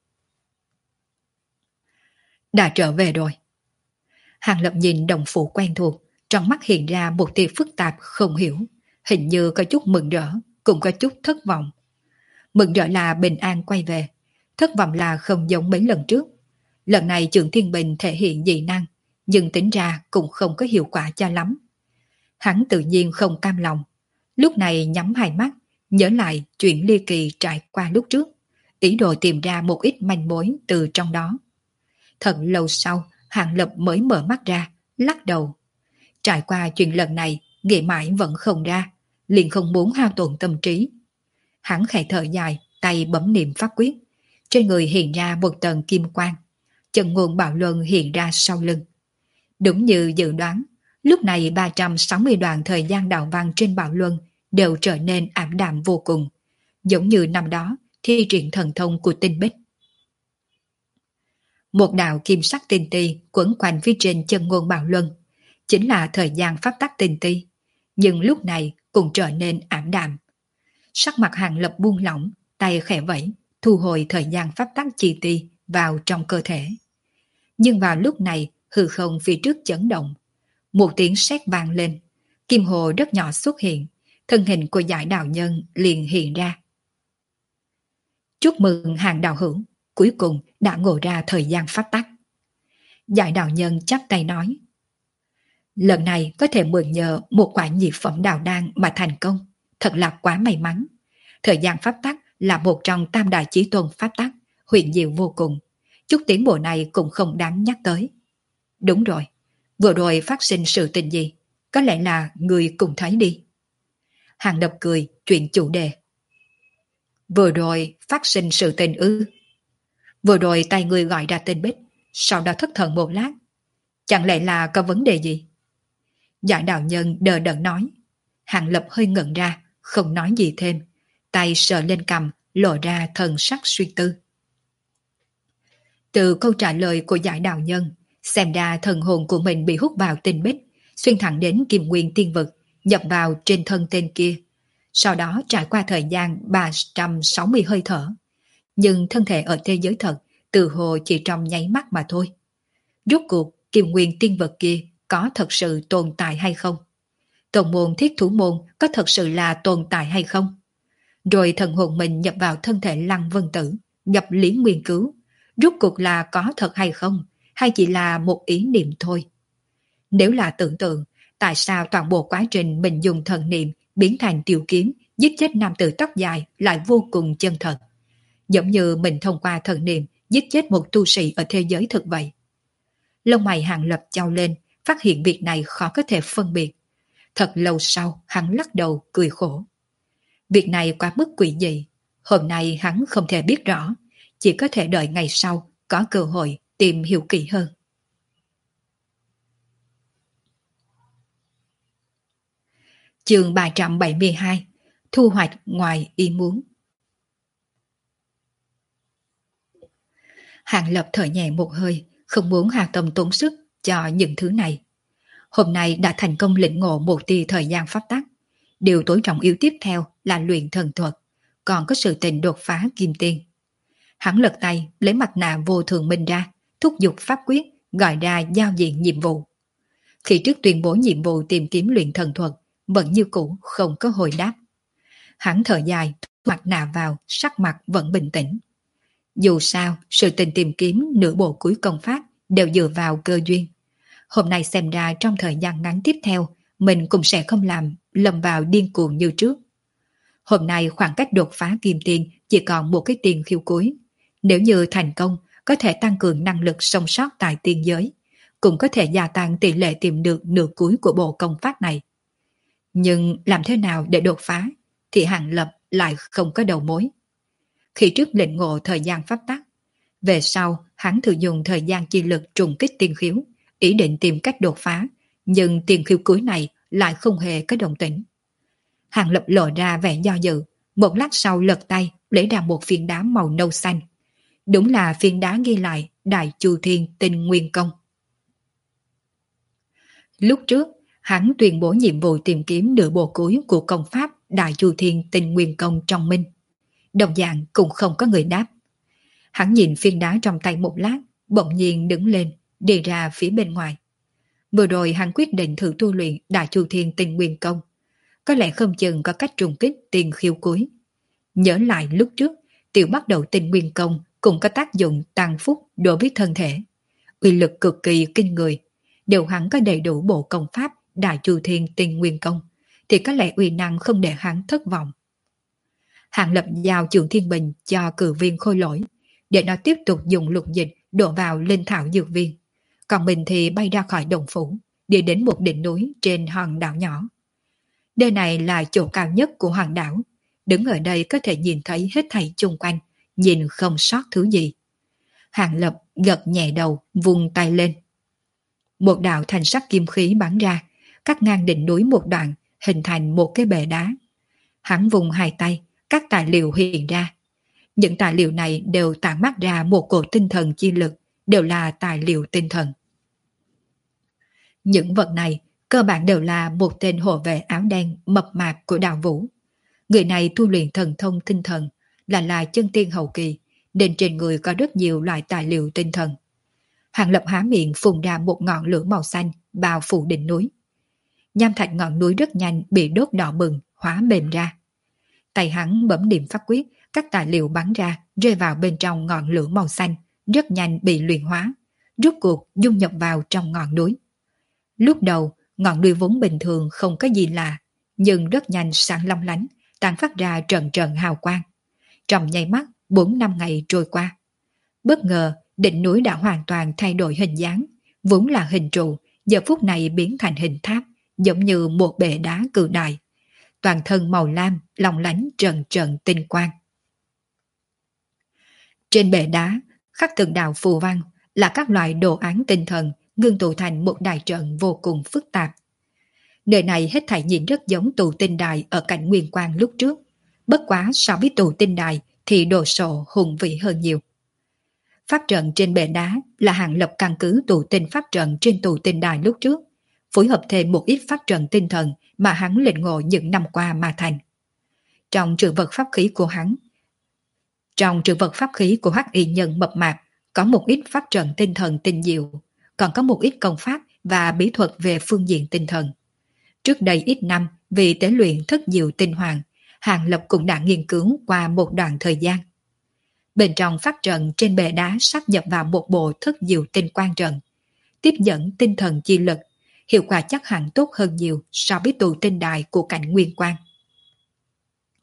Đã trở về rồi. Hàng Lập nhìn đồng phụ quen thuộc, trong mắt hiện ra một tia phức tạp không hiểu, hình như có chút mừng rỡ, cũng có chút thất vọng. Mừng rỡ là bình an quay về, thất vọng là không giống mấy lần trước. Lần này Trượng Thiên Bình thể hiện dị năng, nhưng tính ra cũng không có hiệu quả cho lắm. Hắn tự nhiên không cam lòng, lúc này nhắm hai mắt, nhớ lại chuyện ly kỳ trải qua lúc trước, ý đồ tìm ra một ít manh mối từ trong đó. Thật lâu sau, Hàng Lập mới mở mắt ra, lắc đầu. Trải qua chuyện lần này, nghĩ mãi vẫn không ra, liền không muốn hao tổn tâm trí. Hắn khẽ thở dài, tay bấm niệm pháp quyết. Trên người hiện ra một tầng kim quang. Chân ngôn Bảo Luân hiện ra sau lưng. Đúng như dự đoán, lúc này 360 đoạn thời gian đạo văn trên Bảo Luân đều trở nên ảm đạm vô cùng, giống như năm đó thi triển thần thông của tinh bích. Một đạo kim sắc tinh ti quấn quanh phía trên chân ngôn Bảo Luân, chính là thời gian pháp tắc tinh ti, nhưng lúc này cũng trở nên ảm đạm. Sắc mặt Hàng Lập buông lỏng, tay khẽ vẫy, thu hồi thời gian pháp tắc chi ti vào trong cơ thể. Nhưng vào lúc này, hư không phía trước chấn động. Một tiếng sét vang lên, kim hồ rất nhỏ xuất hiện, thân hình của Giải Đạo Nhân liền hiện ra. Chúc mừng Hàng đạo hữu, cuối cùng đã ngộ ra thời gian pháp tắc. Giải Đạo Nhân chắp tay nói. Lần này có thể mượn nhờ một quả nhị phẩm đào đan mà thành công, thật là quá may mắn. Thời gian pháp tắc là một trong tam đại chí tôn pháp tắc, huyền diệu vô cùng. Chút tiến bộ này cũng không đáng nhắc tới. Đúng rồi, vừa rồi phát sinh sự tình gì? Có lẽ là người cùng thấy đi. Hàng Lập cười, chuyển chủ đề. Vừa rồi phát sinh sự tình ư? Vừa rồi tay người gọi ra tên Bích, sau đó thất thần một lát. Chẳng lẽ là có vấn đề gì? Giải Đạo Nhân đờ đẫn nói. Hàng Lập hơi ngẩn ra, không nói gì thêm. Tay sờ lên cằm, lộ ra thần sắc suy tư. Từ câu trả lời của Giải Đạo Nhân, xem ra thần hồn của mình bị hút vào tinh bích, xuyên thẳng đến Kim Nguyên Tiên Vực, nhập vào trên thân tên kia. Sau đó trải qua thời gian 360 hơi thở. Nhưng thân thể ở thế giới thật, từ hồ chỉ trong nháy mắt mà thôi. Rốt cuộc, Kim Nguyên Tiên Vực kia có thật sự tồn tại hay không? Tôn môn Thiết Thủ Môn có thật sự là tồn tại hay không? Rồi thần hồn mình nhập vào thân thể Lăng Vân Tử, nhập lý nguyên cứu. Rốt cuộc là có thật hay không, hay chỉ là một ý niệm thôi? Nếu là tưởng tượng, tại sao toàn bộ quá trình mình dùng thần niệm biến thành tiểu kiếm giết chết nam tử tóc dài lại vô cùng chân thật. Giống như mình thông qua thần niệm giết chết một tu sĩ ở thế giới thực vậy. Lông mày Hàng Lập chau lên, phát hiện việc này khó có thể phân biệt. Thật lâu sau, hắn lắc đầu cười khổ. Việc này quá mức quỷ dị, hôm nay hắn không thể biết rõ, chỉ có thể đợi ngày sau có cơ hội tìm hiểu kỹ hơn. Chương 372: Thu hoạch ngoài ý muốn. Hàng Lập thở nhẹ một hơi, không muốn hao tâm tốn sức cho những thứ này. Hôm nay đã thành công lĩnh ngộ một tia thời gian pháp tắc. Điều tối trọng yếu tiếp theo là luyện thần thuật, còn có sự tình đột phá kim tiên. Hắn lật tay lấy mặt nạ vô thường minh ra, thúc giục pháp quyết, gọi ra giao diện nhiệm vụ. Khi trước tuyên bố nhiệm vụ tìm kiếm luyện thần thuật, vẫn như cũ không có hồi đáp. Hắn thở dài, mặt nạ vào, sắc mặt vẫn bình tĩnh. Dù sao, sự tình tìm kiếm nửa bộ cuối công pháp đều dựa vào cơ duyên. Hôm nay xem ra trong thời gian ngắn tiếp theo, mình cũng sẽ không lầm vào điên cuồng như trước. Hôm nay khoảng cách đột phá kim tiên chỉ còn một cái tiền khiêu cuối. Nếu như thành công, có thể tăng cường năng lực sống sót tại tiên giới, cũng có thể gia tăng tỷ lệ tìm được nửa cuối của bộ công pháp này. Nhưng làm thế nào để đột phá, thì Hàng Lập lại không có đầu mối. Khi trước lĩnh ngộ thời gian pháp tắc, về sau hắn thử dùng thời gian chi lực trùng kích tiên khiếu, ý định tìm cách đột phá, nhưng tiền khiếu cuối này lại không hề có động tĩnh. Hàng Lập lộ ra vẻ do dự, một lát sau lật tay lấy ra một phiến đá màu nâu xanh. Đúng là phiến đá ghi lại Đại Chu Thiên Tinh Nguyên Công. Lúc trước, hắn tuyên bố nhiệm vụ tìm kiếm nửa bộ cuối của công pháp Đại Chu Thiên Tinh Nguyên Công trong minh. Đồng dạng cũng không có người đáp. Hắn nhìn phiến đá trong tay một lát, bỗng nhiên đứng lên, đi ra phía bên ngoài. Vừa rồi hắn quyết định thử tu luyện Đại Chu Thiên Tinh Nguyên Công. Có lẽ không chừng có cách trùng kích tiền khiêu cuối. Nhớ lại lúc trước, tiểu bắt đầu Tinh Nguyên Công cũng có tác dụng tăng phúc đối với thân thể. Uy lực cực kỳ kinh người. Nếu hắn có đầy đủ bộ công pháp Đại Chu Thiên Tinh Nguyên Công, thì có lẽ uy năng không để hắn thất vọng. Hàng Lập giao Trường Thiên Bình cho cử viên Khôi Lỗi, để nó tiếp tục dùng lục dịch đổ vào linh thảo dược viên. Còn mình thì bay ra khỏi đồng phủ, đi đến một đỉnh núi trên hòn đảo nhỏ. Nơi này là chỗ cao nhất của hòn đảo. Đứng ở đây có thể nhìn thấy hết thảy chung quanh, nhìn không sót thứ gì. Hàng Lập gật nhẹ đầu, vung tay lên. Một đạo thanh sắc kim khí bắn ra, cắt ngang đỉnh núi một đoạn, hình thành một cái bệ đá. Hắn vùng hai tay, các tài liệu hiện ra. Những tài liệu này đều tản mát ra một cổ tinh thần chi lực, đều là tài liệu tinh thần. Những vật này cơ bản đều là một tên hộ vệ áo đen mập mạp của Đào Vũ. Người này tu luyện thần thông tinh thần, là chân tiên hậu kỳ, nên trên người có rất nhiều loại tài liệu tinh thần. Hàng Lập há miệng phun ra một ngọn lửa màu xanh bao phủ đỉnh núi. Nham thạch ngọn núi rất nhanh bị đốt đỏ bừng, hóa mềm ra. Tay hắn bấm niệm pháp quyết, các tài liệu bắn ra rơi vào bên trong ngọn lửa màu xanh, rất nhanh bị luyện hóa, rốt cuộc dung nhập vào trong ngọn núi. Lúc đầu, ngọn núi vốn bình thường không có gì lạ, nhưng rất nhanh sáng long lánh, tản phát ra trận trận hào quang. Trong nháy mắt, 4-5 ngày trôi qua. Bất ngờ, đỉnh núi đã hoàn toàn thay đổi hình dáng, vốn là hình trụ, giờ phút này biến thành hình tháp, giống như một bệ đá cự đại. Toàn thân màu lam, long lánh trần trần tinh quang. Trên bệ đá, khắc từng đạo phù văn là các loại đồ án tinh thần ngưng tụ thành một đại trận vô cùng phức tạp. Nơi này hết thảy nhìn rất giống tụ tinh đài ở cạnh Nguyên Quang lúc trước, bất quá so với tụ tinh đài thì đồ sộ hùng vĩ hơn nhiều. Pháp trận trên bệ đá là Hàng Lập căn cứ tụ tinh pháp trận trên tụ tinh đài lúc trước, phối hợp thêm một ít pháp trận tinh thần mà hắn lĩnh ngộ những năm qua mà thành. Trong trữ vật pháp khí của Hắc Y Nhân mập mạp có một ít pháp trận tinh thần tinh diệu, còn có một ít công pháp và bí thuật về phương diện tinh thần. Trước đây ít năm, vì tế luyện thất diệu tinh hoàng, Hàng Lập cũng đã nghiên cứu qua một đoạn thời gian. Bên trong pháp trận trên bệ đá sắp nhập vào một bộ thất diệu tinh quang trận, tiếp dẫn tinh thần chi lực, hiệu quả chắc hẳn tốt hơn nhiều so với tụ tinh đài của cảnh Nguyên Quang.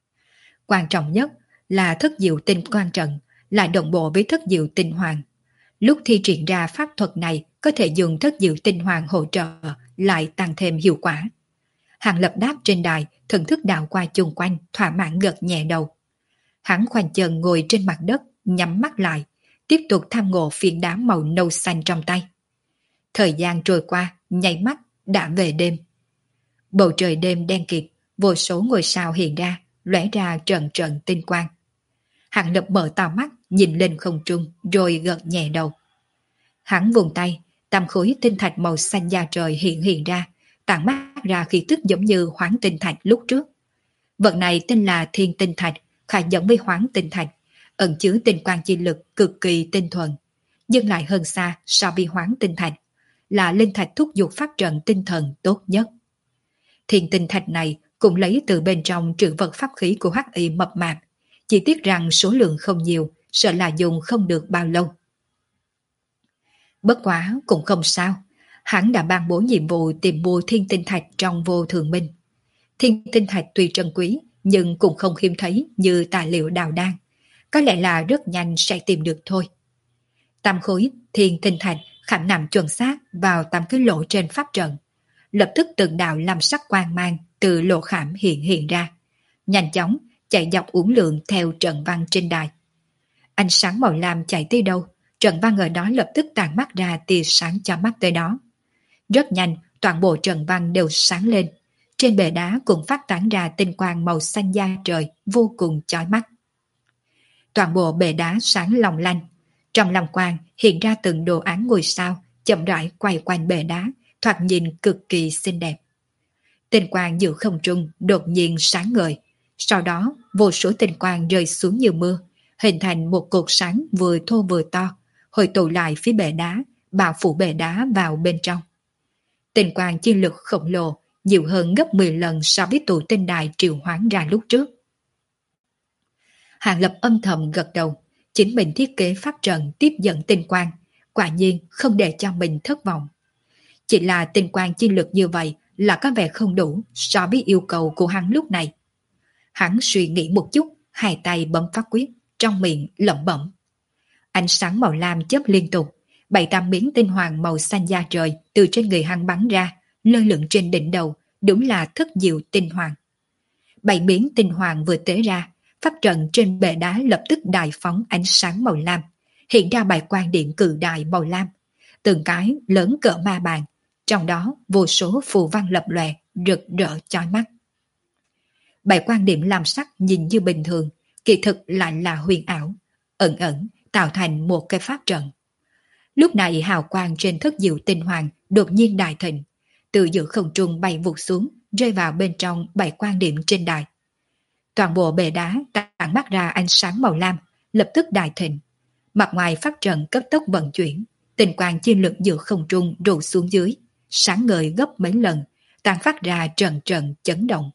Quan trọng nhất là thất diệu tinh quan trận lại đồng bộ với thất diệu tinh hoàng. Lúc thi triển ra pháp thuật này có thể dùng thất diệu tinh hoàng hỗ trợ lại tăng thêm hiệu quả. Hàng Lập đáp trên đài, thần thức đạo qua chung quanh, thỏa mãn gật nhẹ đầu. Hắn khoanh chân ngồi trên mặt đất, nhắm mắt lại, tiếp tục tham ngộ phiến đá màu nâu xanh trong tay. Thời gian trôi qua, nháy mắt, đã về đêm. Bầu trời đêm đen kịt, vô số ngôi sao hiện ra, lóe ra trận trận tinh quang. Hàng Lập mở to mắt, nhìn lên không trung, rồi gật nhẹ đầu. Hắn vùng tay, tam khối tinh thạch màu xanh da trời hiện ra, tản mát ra khí tức giống như hoáng tinh thạch lúc trước. Vật này tên là thiên tinh thạch, khá giống với hoáng tinh thạch, ẩn chứa tinh quang chi lực cực kỳ tinh thuần, nhưng lại hơn xa so với hoáng tinh thạch, là linh thạch thúc giục pháp trận tinh thần tốt nhất. Thiên tinh thạch này cũng lấy từ bên trong trữ vật pháp khí của Hắc Y mập mạp, chỉ tiếc rằng số lượng không nhiều, sợ là dùng không được bao lâu. Bất quá cũng không sao, hắn đã ban bố nhiệm vụ tìm mua thiên tinh thạch trong vô thường minh. Thiên tinh thạch tuy trân quý, nhưng cũng không hiếm thấy như tài liệu đào đan, có lẽ là rất nhanh sẽ tìm được thôi. Tam khối thiên tinh thạch khảm nằm chuẩn xác vào tam cái lỗ trên pháp trận, lập tức từng đạo lam sắc quang mang từ lỗ khảm hiện ra, nhanh chóng chạy dọc uốn lượn theo trận văn trên đài. Ánh sáng màu lam chạy tới đâu, trận văn ở đó lập tức tản mắt ra tia sáng cho mắt tới đó. Rất nhanh, toàn bộ trận văn đều sáng lên, trên bề đá cũng phát tán ra tinh quang màu xanh da trời vô cùng chói mắt. Toàn bộ bề đá sáng long lanh, trong lòng quang hiện ra từng đồ án ngôi sao chậm rãi quay quanh bề đá, thoạt nhìn cực kỳ xinh đẹp. Tinh quang giữa không trung đột nhiên sáng ngời, sau đó vô số tinh quang rơi xuống như mưa, hình thành một cột sáng vừa thô vừa to, hội tụ lại phía bệ đá, bao phủ bệ đá vào bên trong. Tinh quang chi lực khổng lồ, nhiều hơn gấp 10 lần so với tụ tinh đài triệu hoán ra lúc trước. Hàng Lập âm thầm gật đầu, chính mình thiết kế pháp trận tiếp dẫn tinh quang, quả nhiên không để cho mình thất vọng. Chỉ là tinh quang chi lực như vậy là có vẻ không đủ so với yêu cầu của hắn lúc này. Hắn suy nghĩ một chút, hai tay bấm pháp quyết, trong miệng lẩm bẩm. Ánh sáng màu lam chớp liên tục, 7-8 miếng tinh hoàng màu xanh da trời từ trên người hắn bắn ra, lơ lửng trên đỉnh đầu, đúng là thất diệu tinh hoàng. 7 miếng tinh hoàng vừa tế ra, pháp trận trên bệ đá lập tức đại phóng ánh sáng màu lam, hiện ra 7 quan điện cự đại màu lam, từng cái lớn cỡ ma bàn, trong đó vô số phù văn lập lòe, rực rỡ chói mắt. 7 quan điểm lam sắc nhìn như bình thường, kỳ thực lại là huyền ảo, ẩn ẩn tạo thành một cái pháp trận. Lúc này hào quang trên thất diệu tinh hoàng đột nhiên đại thịnh, từ giữa không trung bay vụt xuống, rơi vào bên trong 7 quan điểm trên đài. Toàn bộ bệ đá tản mắt ra ánh sáng màu lam, lập tức đại thịnh. Mặt ngoài pháp trận cấp tốc vận chuyển, tinh quang chi lực giữa không trung đổ xuống dưới, sáng ngời gấp mấy lần, tàn phát ra trận trận chấn động.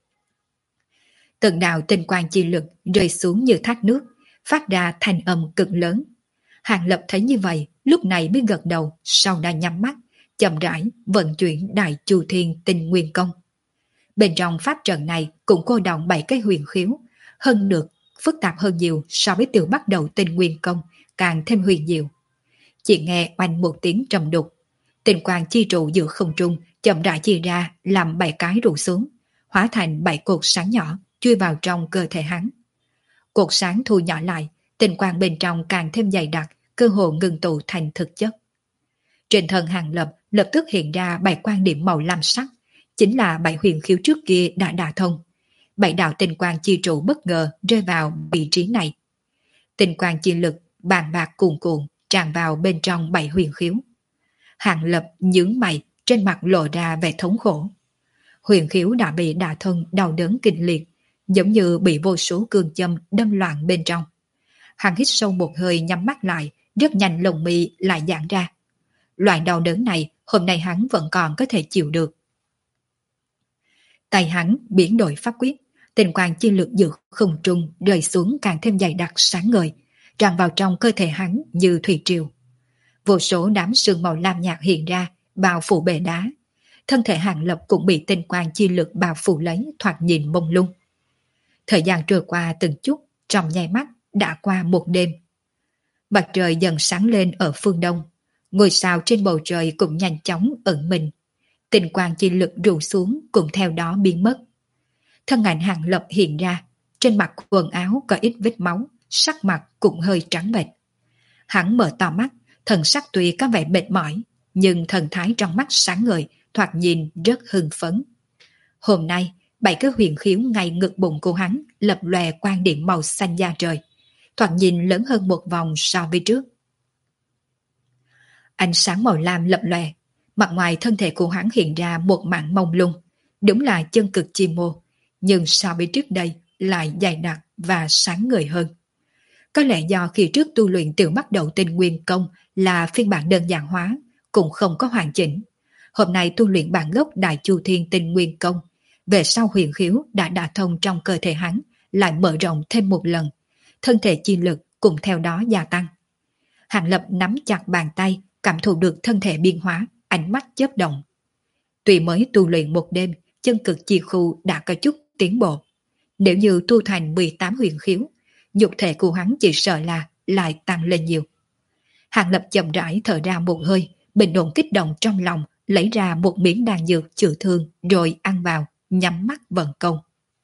Từng đạo tinh quang chi lực rơi xuống như thác nước, phát ra thanh âm cực lớn. Hàng Lập thấy như vậy, lúc này mới gật đầu, sau đó nhắm mắt, chậm rãi vận chuyển đại chu thiên tinh nguyên công. Bên trong pháp trận này cũng cô động 7 cái huyền khiếu, hơn được phức tạp hơn nhiều so với từ bắt đầu tinh nguyên công, càng thêm huyền diệu. Chỉ nghe oanh một tiếng trầm đục, tinh quang chi trụ giữa không trung chậm rãi chia ra làm 7 cái rủ xuống, hóa thành 7 cột sáng nhỏ chui vào trong cơ thể hắn. Cột sáng thu nhỏ lại, tinh quang bên trong càng thêm dày đặc, cơ hồ ngừng tụ thành thực chất. Trên thân Hàng Lập lập tức hiện ra 7 quan điểm màu lam sắc, chính là 7 huyền khiếu trước kia đã đả thông. 7 đạo tinh quang chi trụ bất ngờ rơi vào vị trí này. Tinh quang chi lực bàn bạc cuồn cuộn tràn vào bên trong 7 huyền khiếu. Hàng Lập nhướng mày, trên mặt lộ ra vẻ thống khổ. Huyền khiếu đã bị đả thông, đau đớn kịch liệt, giống như bị vô số cương châm đâm loạn bên trong. Hắn hít sâu một hơi, nhắm mắt lại, rất nhanh lồng mi lại giãn ra. Loại đau đớn này hôm nay hắn vẫn còn có thể chịu được. Tay hắn biến đổi pháp quyết, tinh quang chi lực giữa không trung rơi xuống càng thêm dày đặc sáng ngời, tràn vào trong cơ thể hắn như thủy triều. Vô số đám sương màu lam nhạt hiện ra, bao phủ bề đá. Thân thể Hàng Lập cũng bị tinh quang chi lực bao phủ lấy, thoạt nhìn mông lung. Thời gian trôi qua từng chút, trong nháy mắt đã qua một đêm. Mặt trời dần sáng lên ở phương đông, ngôi sao trên bầu trời cũng nhanh chóng ẩn mình. Tinh quang chi lực rủ xuống cũng theo đó biến mất. Thân ảnh Hàng Lập hiện ra, trên mặt quần áo có ít vết máu, sắc mặt cũng hơi trắng bệch. Hắn mở to mắt, thần sắc tuy có vẻ mệt mỏi, nhưng thần thái trong mắt sáng ngời, thoạt nhìn rất hưng phấn. Hôm nay, 7 cái huyền khiếu ngay ngực bụng của hắn lập lòe quang điểm màu xanh da trời, thoạt nhìn lớn hơn một vòng so với trước. Ánh sáng màu lam lập lòe, mặt ngoài thân thể của hắn hiện ra một mảng mông lung, đúng là chân cực chi mô, nhưng so với trước đây lại dày đặc và sáng ngời hơn. Có lẽ do khi trước tu luyện từ bắt đầu tinh nguyên công là phiên bản đơn giản hóa, cũng không có hoàn chỉnh. Hôm nay tu luyện bản gốc Đại Chu Thiên Tinh Nguyên Công, về sau huyền khiếu đã đả thông trong cơ thể hắn, lại mở rộng thêm một lần, thân thể chi lực cũng theo đó gia tăng. Hàng Lập nắm chặt bàn tay, cảm thụ được thân thể biến hóa, ánh mắt chớp động. Tuy mới tu luyện một đêm, chân cực chi khu đã có chút tiến bộ. Nếu như tu thành 18 huyền khiếu, nhục thể của hắn chỉ sợ là lại tăng lên nhiều. Hàng Lập chậm rãi thở ra một hơi, bình ổn kích động trong lòng, lấy ra một miếng đan dược chữa thương rồi ăn vào, nhắm mắt vận công.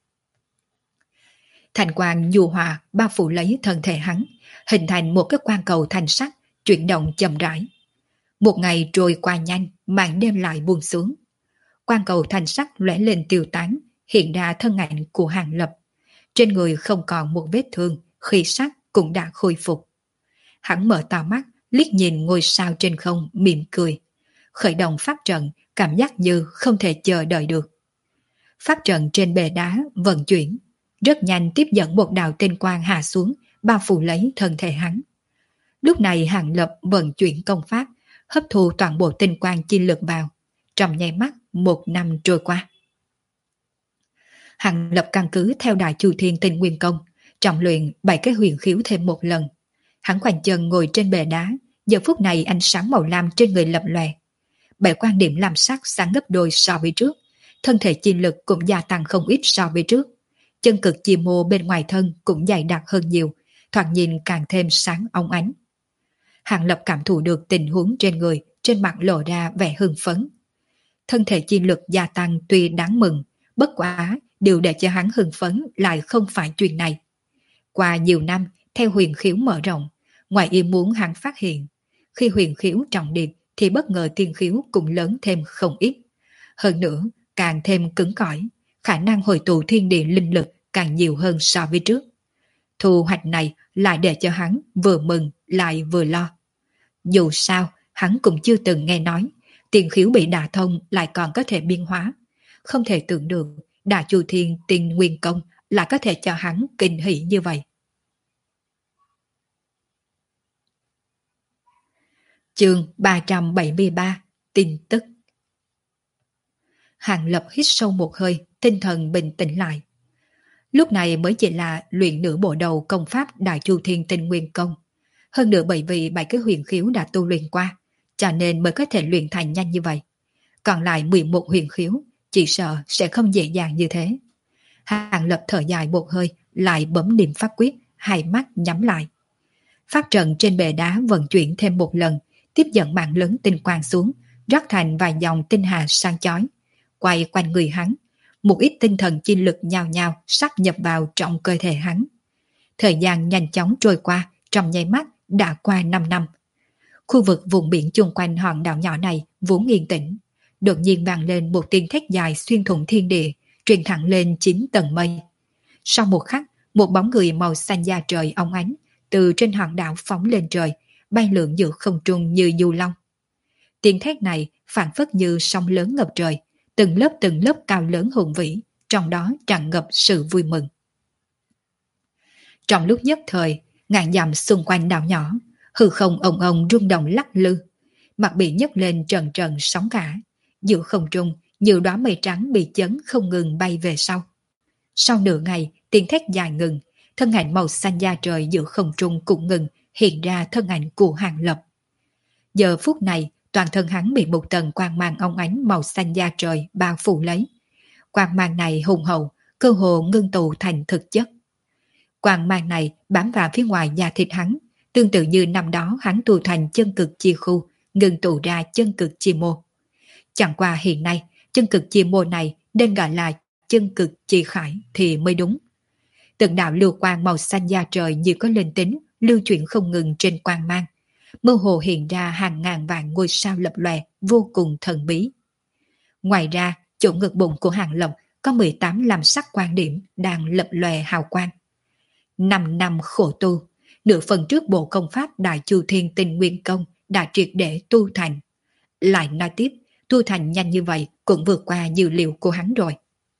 Thành quang nhu hòa bao phủ lấy thân thể hắn, hình thành một cái quang cầu thanh sắc, chuyển động chậm rãi. Một ngày trôi qua nhanh, màn đêm lại buông xuống. Quang cầu thanh sắc lóe lên tiêu tán, hiện ra thân ảnh của Hàng Lập. Trên người không còn một vết thương, khí sắc cũng đã khôi phục. Hắn mở to mắt, liếc nhìn ngôi sao trên không, mỉm cười. Khởi động pháp trận, cảm giác như không thể chờ đợi được. Pháp trận trên bề đá vận chuyển, rất nhanh tiếp dẫn một đạo tinh quang hạ xuống, bao phủ lấy thân thể hắn. Lúc này Hàng Lập vận chuyển công pháp, hấp thu toàn bộ tinh quang chi lực vào. Trong nháy mắt, một năm trôi qua. Hàng Lập căn cứ theo Đại Chu Thiên Tinh Nguyên Công, trọng luyện 7 cái huyền khiếu thêm một lần. Hắn khoanh chân ngồi trên bệ đá, giờ phút này ánh sáng màu lam trên người lập lòe. 7 quan điểm lam sắc sáng gấp đôi so với trước, thân thể chi lực cũng gia tăng không ít so với trước. Chân cực chi mô bên ngoài thân cũng dày đặc hơn nhiều, thoạt nhìn càng thêm sáng óng ánh. Hàng Lập cảm thụ được tình huống trên người, trên mặt lộ ra vẻ hưng phấn. Thân thể chi lực gia tăng tuy đáng mừng, bất quá điều để cho hắn hưng phấn lại không phải chuyện này. Qua nhiều năm, theo huyền khiếu mở rộng, ngoài ý muốn hắn phát hiện, khi huyền khiếu trọng điệp thì bất ngờ tiên khiếu cũng lớn thêm không ít. Hơn nữa, càng thêm cứng cỏi, khả năng hồi tụ thiên địa linh lực càng nhiều hơn so với trước. Thu hoạch này lại để cho hắn vừa mừng lại vừa lo. Dù sao, hắn cũng chưa từng nghe nói, tiền khiếu bị đả thông lại còn có thể biên hóa. Không thể tưởng được, Đại Chu Thiên Tinh Nguyên Công lại có thể cho hắn kinh hỉ như vậy. Chương 373 Tin tức. Hàng Lập hít sâu một hơi, tinh thần bình tĩnh lại. Lúc này mới chỉ là luyện nửa bộ đầu công pháp Đại Chu Thiên Tinh Nguyên Công. Hơn nữa bởi vì 7 cái huyền khiếu đã tu luyện qua, cho nên mới có thể luyện thành nhanh như vậy. Còn lại 11 huyền khiếu, chỉ sợ sẽ không dễ dàng như thế. Hàng Lập thở dài một hơi, lại bấm niệm pháp quyết, hai mắt nhắm lại. Pháp trận trên bệ đá vận chuyển thêm một lần, tiếp dẫn mạng lớn tinh quang xuống, rót thành vài dòng tinh hà sáng chói. Quay quanh người hắn, một ít tinh thần chi lực nhào nhào sắp nhập vào trong cơ thể hắn. Thời gian nhanh chóng trôi qua, trong nháy mắt đã qua 5 năm. Khu vực vùng biển chung quanh hòn đảo nhỏ này vốn yên tĩnh, đột nhiên vang lên một tiếng thét dài xuyên thủng thiên địa, truyền thẳng lên 9 tầng mây. Sau một khắc, một bóng người màu xanh da trời óng ánh từ trên hòn đảo phóng lên trời, bay lượn giữa không trung như du long. Tiếng thét này phảng phất như sóng lớn ngập trời, từng lớp cao lớn hùng vĩ, trong đó tràn ngập sự vui mừng. Trong lúc nhất thời, ngàn dặm xung quanh đảo nhỏ, hư không ồng ồng rung động lắc lư, mặt biển nhấc lên trần trần sóng cả, giữa không trung nhiều đóa mây trắng bị chấn không ngừng bay về sau. Sau nửa ngày, tiếng thét dài ngừng, thân ảnh màu xanh da trời giữa không trung cũng ngừng, hiện ra thân ảnh của Hàng Lập. Giờ phút này, toàn thân hắn bị một tầng quang mang óng ánh màu xanh da trời bao phủ lấy. Quang mang này hùng hậu, cơ hồ ngưng tụ thành thực chất. Quang mang này bám vào phía ngoài da thịt hắn, tương tự như năm đó hắn tu thành chân cực chi khu, ngưng tụ ra chân cực chi mô. Chẳng qua hiện nay, chân cực chi mô này nên gọi là chân cực chi khải thì mới đúng. Từng đạo lưu quang màu xanh da trời như có linh tính, lưu chuyển không ngừng trên quang mang. Mơ hồ hiện ra hàng ngàn vạn ngôi sao lập lòe, vô cùng thần bí. Ngoài ra, chỗ ngực bụng của Hàng Lập có 18 làm sắc quan điểm đang lập lòe hào quang. 5 năm khổ tu, nửa phần trước bộ công pháp Đại Chu Thiên Tinh Nguyên Công đã triệt để tu thành. Lại nói tiếp, tu thành nhanh như vậy cũng vượt qua dữ liệu của hắn rồi.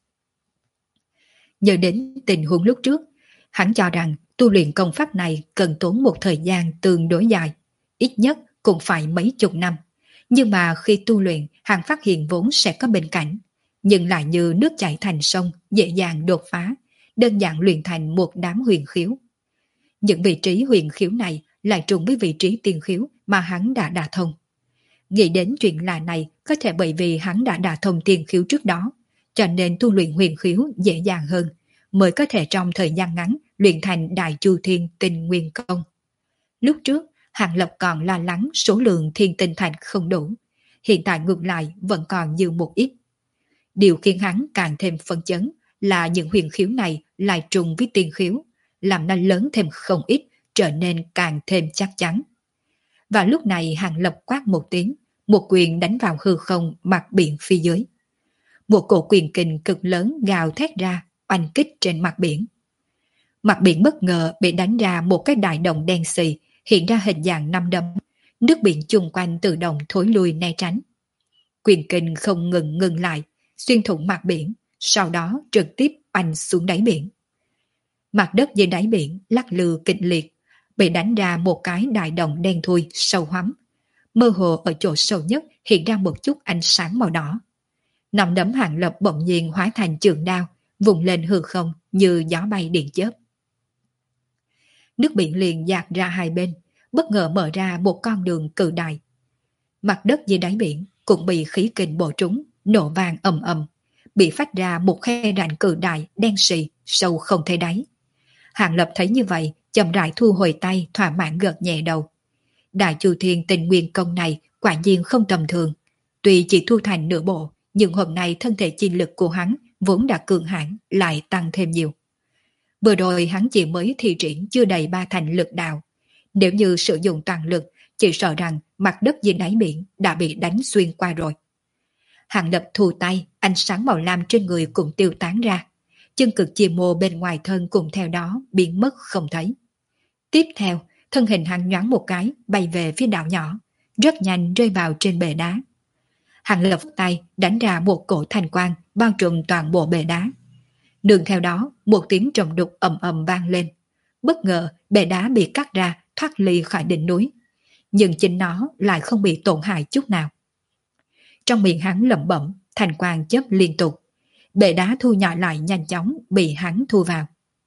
Nhớ đến tình huống lúc trước, hắn cho rằng tu luyện công pháp này cần tốn một thời gian tương đối dài, ít nhất cũng phải mấy chục năm. Nhưng mà khi tu luyện, hắn phát hiện vốn sẽ có bình cảnh, nhưng lại như nước chảy thành sông, dễ dàng đột phá, đơn giản luyện thành một đám huyền khiếu. Những vị trí huyền khiếu này lại trùng với vị trí tiên khiếu mà hắn đã đả thông. Nghĩ đến chuyện lạ này có thể bởi vì hắn đã đả thông tiên khiếu trước đó, cho nên tu luyện huyền khiếu dễ dàng hơn, mới có thể trong thời gian ngắn luyện thành Đại Chu Thiên Tinh Nguyên Công. Lúc trước, Hàng Lập còn lo lắng số lượng thiên tinh thạch không đủ, hiện tại ngược lại vẫn còn dư một ít. Điều khiến hắn càng thêm phấn chấn là những huyền khiếu này lại trùng với tiên khiếu, làm nó lớn thêm không ít, trở nên càng thêm chắc chắn. Và lúc này Hàng Lập quát một tiếng, một quyền đánh vào hư không mặt biển phía dưới. Một cổ quyền kình cực lớn gào thét ra, oanh kích trên mặt biển. Mặt biển bất ngờ bị đánh ra một cái đại động đen xì, hiện ra hình dạng năm đấm. Nước biển chung quanh tự động thối lui né tránh. Quyền kình không ngừng ngừng lại, xuyên thủng mặt biển, sau đó trực tiếp oanh xuống đáy biển. Mặt đất dưới đáy biển lắc lư kịch liệt, bị đánh ra một cái đại động đen thui sâu hoắm. Mơ hồ ở chỗ sâu nhất hiện ra một chút ánh sáng màu đỏ. Nòng đấm Hàng Lập bỗng nhiên hóa thành trường đao, vùng lên hư không như gió bay điện chớp. Nước biển liền dạt ra hai bên, bất ngờ mở ra một con đường cự đại. Mặt đất dưới đáy biển cũng bị khí kình bổ trúng, nổ vang ầm ầm, bị phát ra một khe rãnh cự đại đen sì, sâu không thấy đáy. Hàng Lập thấy như vậy, chậm rãi thu hồi tay, thỏa mãn gật nhẹ đầu. Đại Chu Thiên Tinh Nguyên Công này quả nhiên không tầm thường. Tuy chỉ thu thành nửa bộ, nhưng hôm nay thân thể chi lực của hắn vốn đã cường hãn lại tăng thêm nhiều. Vừa rồi hắn chỉ mới thi triển chưa đầy 3 thành lực đạo. Nếu như sử dụng toàn lực, chỉ sợ rằng mặt đất dưới đáy biển đã bị đánh xuyên qua rồi. Hàng Lập thu tay, ánh sáng màu lam trên người cũng tiêu tán ra. Chân cực chi mô bên ngoài thân cũng theo đó biến mất không thấy. Tiếp theo, thân hình hắn nhoáng một cái bay về phía đảo nhỏ, rất nhanh rơi vào trên bệ đá. Hàng Lập tay đánh ra một cổ thành quang bao trùm toàn bộ bệ đá. Nương theo đó, một tiếng trầm đục ầm ầm vang lên. Bất ngờ, bệ đá bị cắt ra, thoát ly khỏi đỉnh núi. Nhưng chính nó lại không bị tổn hại chút nào. Trong miệng hắn lẩm bẩm, thành quang chớp liên tục. Bệ đá thu nhỏ lại nhanh chóng bị hắn thu vào.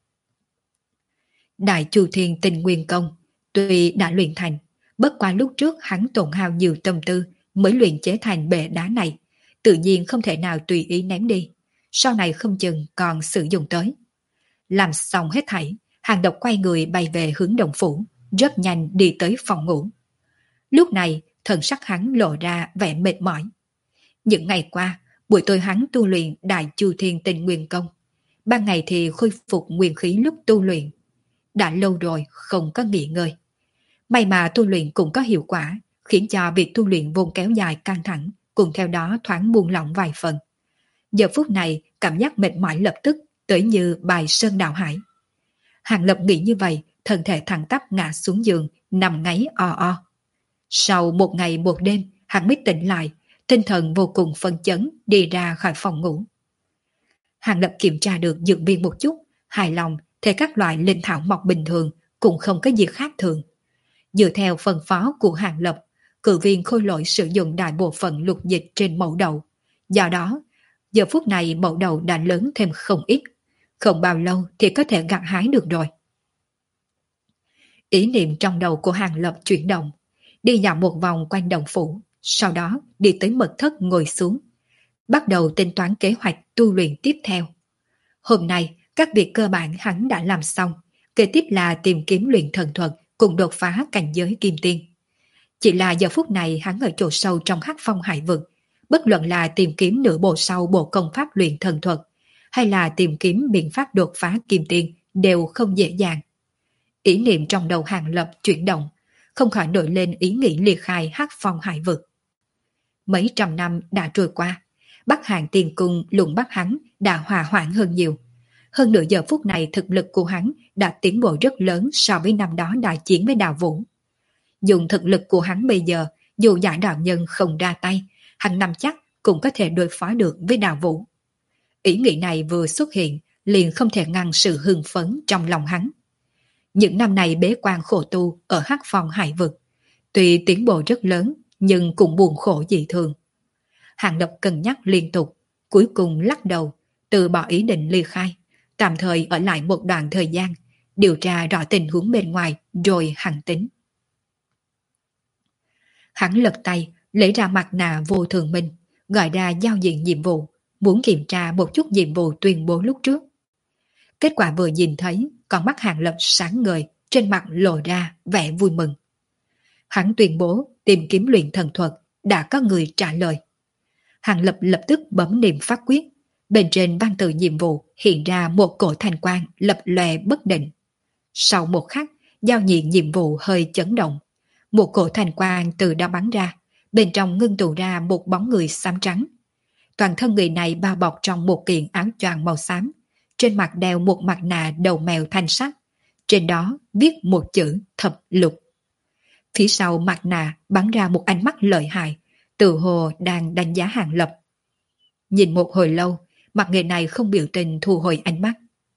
Đại Chu Thiên Tinh Nguyên Công tuy đã luyện thành, bất qua lúc trước hắn tổn hao nhiều tâm tư mới luyện chế thành bệ đá này, tự nhiên không thể nào tùy ý ném đi, sau này không chừng còn sử dụng tới. Làm xong hết thảy, Hàng Độc quay người bay về hướng động phủ, rất nhanh đi tới phòng ngủ. Lúc này, thần sắc hắn lộ ra vẻ mệt mỏi. Những ngày qua, buổi tối hắn tu luyện Đại Chu Thiên Tinh Nguyên Công, ban ngày thì khôi phục nguyên khí lúc tu luyện. Đã lâu rồi không có nghỉ ngơi. May mà tu luyện cũng có hiệu quả, khiến cho việc tu luyện vốn kéo dài căng thẳng, cùng theo đó thoáng buông lỏng vài phần. Giờ phút này, cảm giác mệt mỏi lập tức tới như bài sơn đảo hải. Hàng Lập nghĩ như vậy, thân thể thẳng tắp ngã xuống giường, nằm ngáy o o. Sau một ngày một đêm, hắn mới tỉnh lại, tinh thần vô cùng phân chấn đi ra khỏi phòng ngủ. Hàng Lập kiểm tra được dược viên một chút, hài lòng thấy các loại linh thảo mọc bình thường cũng không có gì khác thường. Dựa theo phân phó của Hàng Lập, cử viên khôi lỗi sử dụng đại bộ phận lục dịch trên mẫu đậu. Do đó, giờ phút này mẫu đậu đã lớn thêm không ít. Không bao lâu thì có thể gặt hái được rồi. Ý niệm trong đầu của Hàng Lập chuyển động, đi dạo một vòng quanh động phủ, sau đó đi tới mật thất ngồi xuống, bắt đầu tính toán kế hoạch tu luyện tiếp theo. Hôm nay, các việc cơ bản hắn đã làm xong, kế tiếp là tìm kiếm luyện thần thuật cùng đột phá cảnh giới kim tiên. Chỉ là giờ phút này hắn ở chỗ sâu trong Hắc Phong hải vực, bất luận là tìm kiếm nửa bộ sau bộ công pháp luyện thần thuật, hay là tìm kiếm biện pháp đột phá kim tiên đều không dễ dàng. Ý niệm trong đầu Hàng Lập chuyển động, không khỏi nổi lên ý nghĩ liệt khai Hắc Phong hải vực. Mấy trăm năm đã trôi qua, Bắc Hàng Tiên Cung lùng bắt hắn đã hòa hoãn hơn nhiều. Hơn nửa giờ phút này thực lực của hắn đã tiến bộ rất lớn so với năm đó đại chiến với Đào Vũ. Dùng thực lực của hắn bây giờ, dù giả đạo nhân không ra tay, hắn nắm chắc cũng có thể đối phó được với Đào Vũ. Ý nghĩ này vừa xuất hiện, liền không thể ngăn sự hưng phấn trong lòng hắn. Những năm này bế quan khổ tu ở Hắc Phong hải vực, tuy tiến bộ rất lớn nhưng cũng buồn khổ dị thường. Hàng Lập cân nhắc liên tục, cuối cùng lắc đầu, từ bỏ ý định ly khai, tạm thời ở lại một đoạn thời gian, điều tra rõ tình huống bên ngoài rồi hẳn tính. Hắn lật tay, lấy ra mặt nạ vô thường minh, gọi ra giao diện nhiệm vụ, muốn kiểm tra một chút nhiệm vụ tuyên bố lúc trước. Kết quả vừa nhìn thấy, con mắt Hàng Lập sáng ngời, trên mặt lộ ra vẻ vui mừng. Hắn tuyên bố tìm kiếm luyện thần thuật, đã có người trả lời. Hàng Lập lập tức bấm niệm pháp quyết, bên trên văn tự nhiệm vụ hiện ra một cổ thanh quang lập lòe bất định. Sau một khắc, giao diện nhiệm vụ hơi chấn động. Một cổ thanh quang từ đó bắn ra, bên trong ngưng tụ ra một bóng người xám trắng. Toàn thân người này bao bọc trong một kiện áo choàng màu xám, trên mặt đeo một mặt nạ đầu mèo thanh sắc, trên đó viết một chữ thập lục. Phía sau mặt nạ bắn ra một ánh mắt lợi hại, tự hồ đang đánh giá Hàng Lập. Nhìn một hồi lâu, mặt người này không biểu tình thu hồi ánh mắt.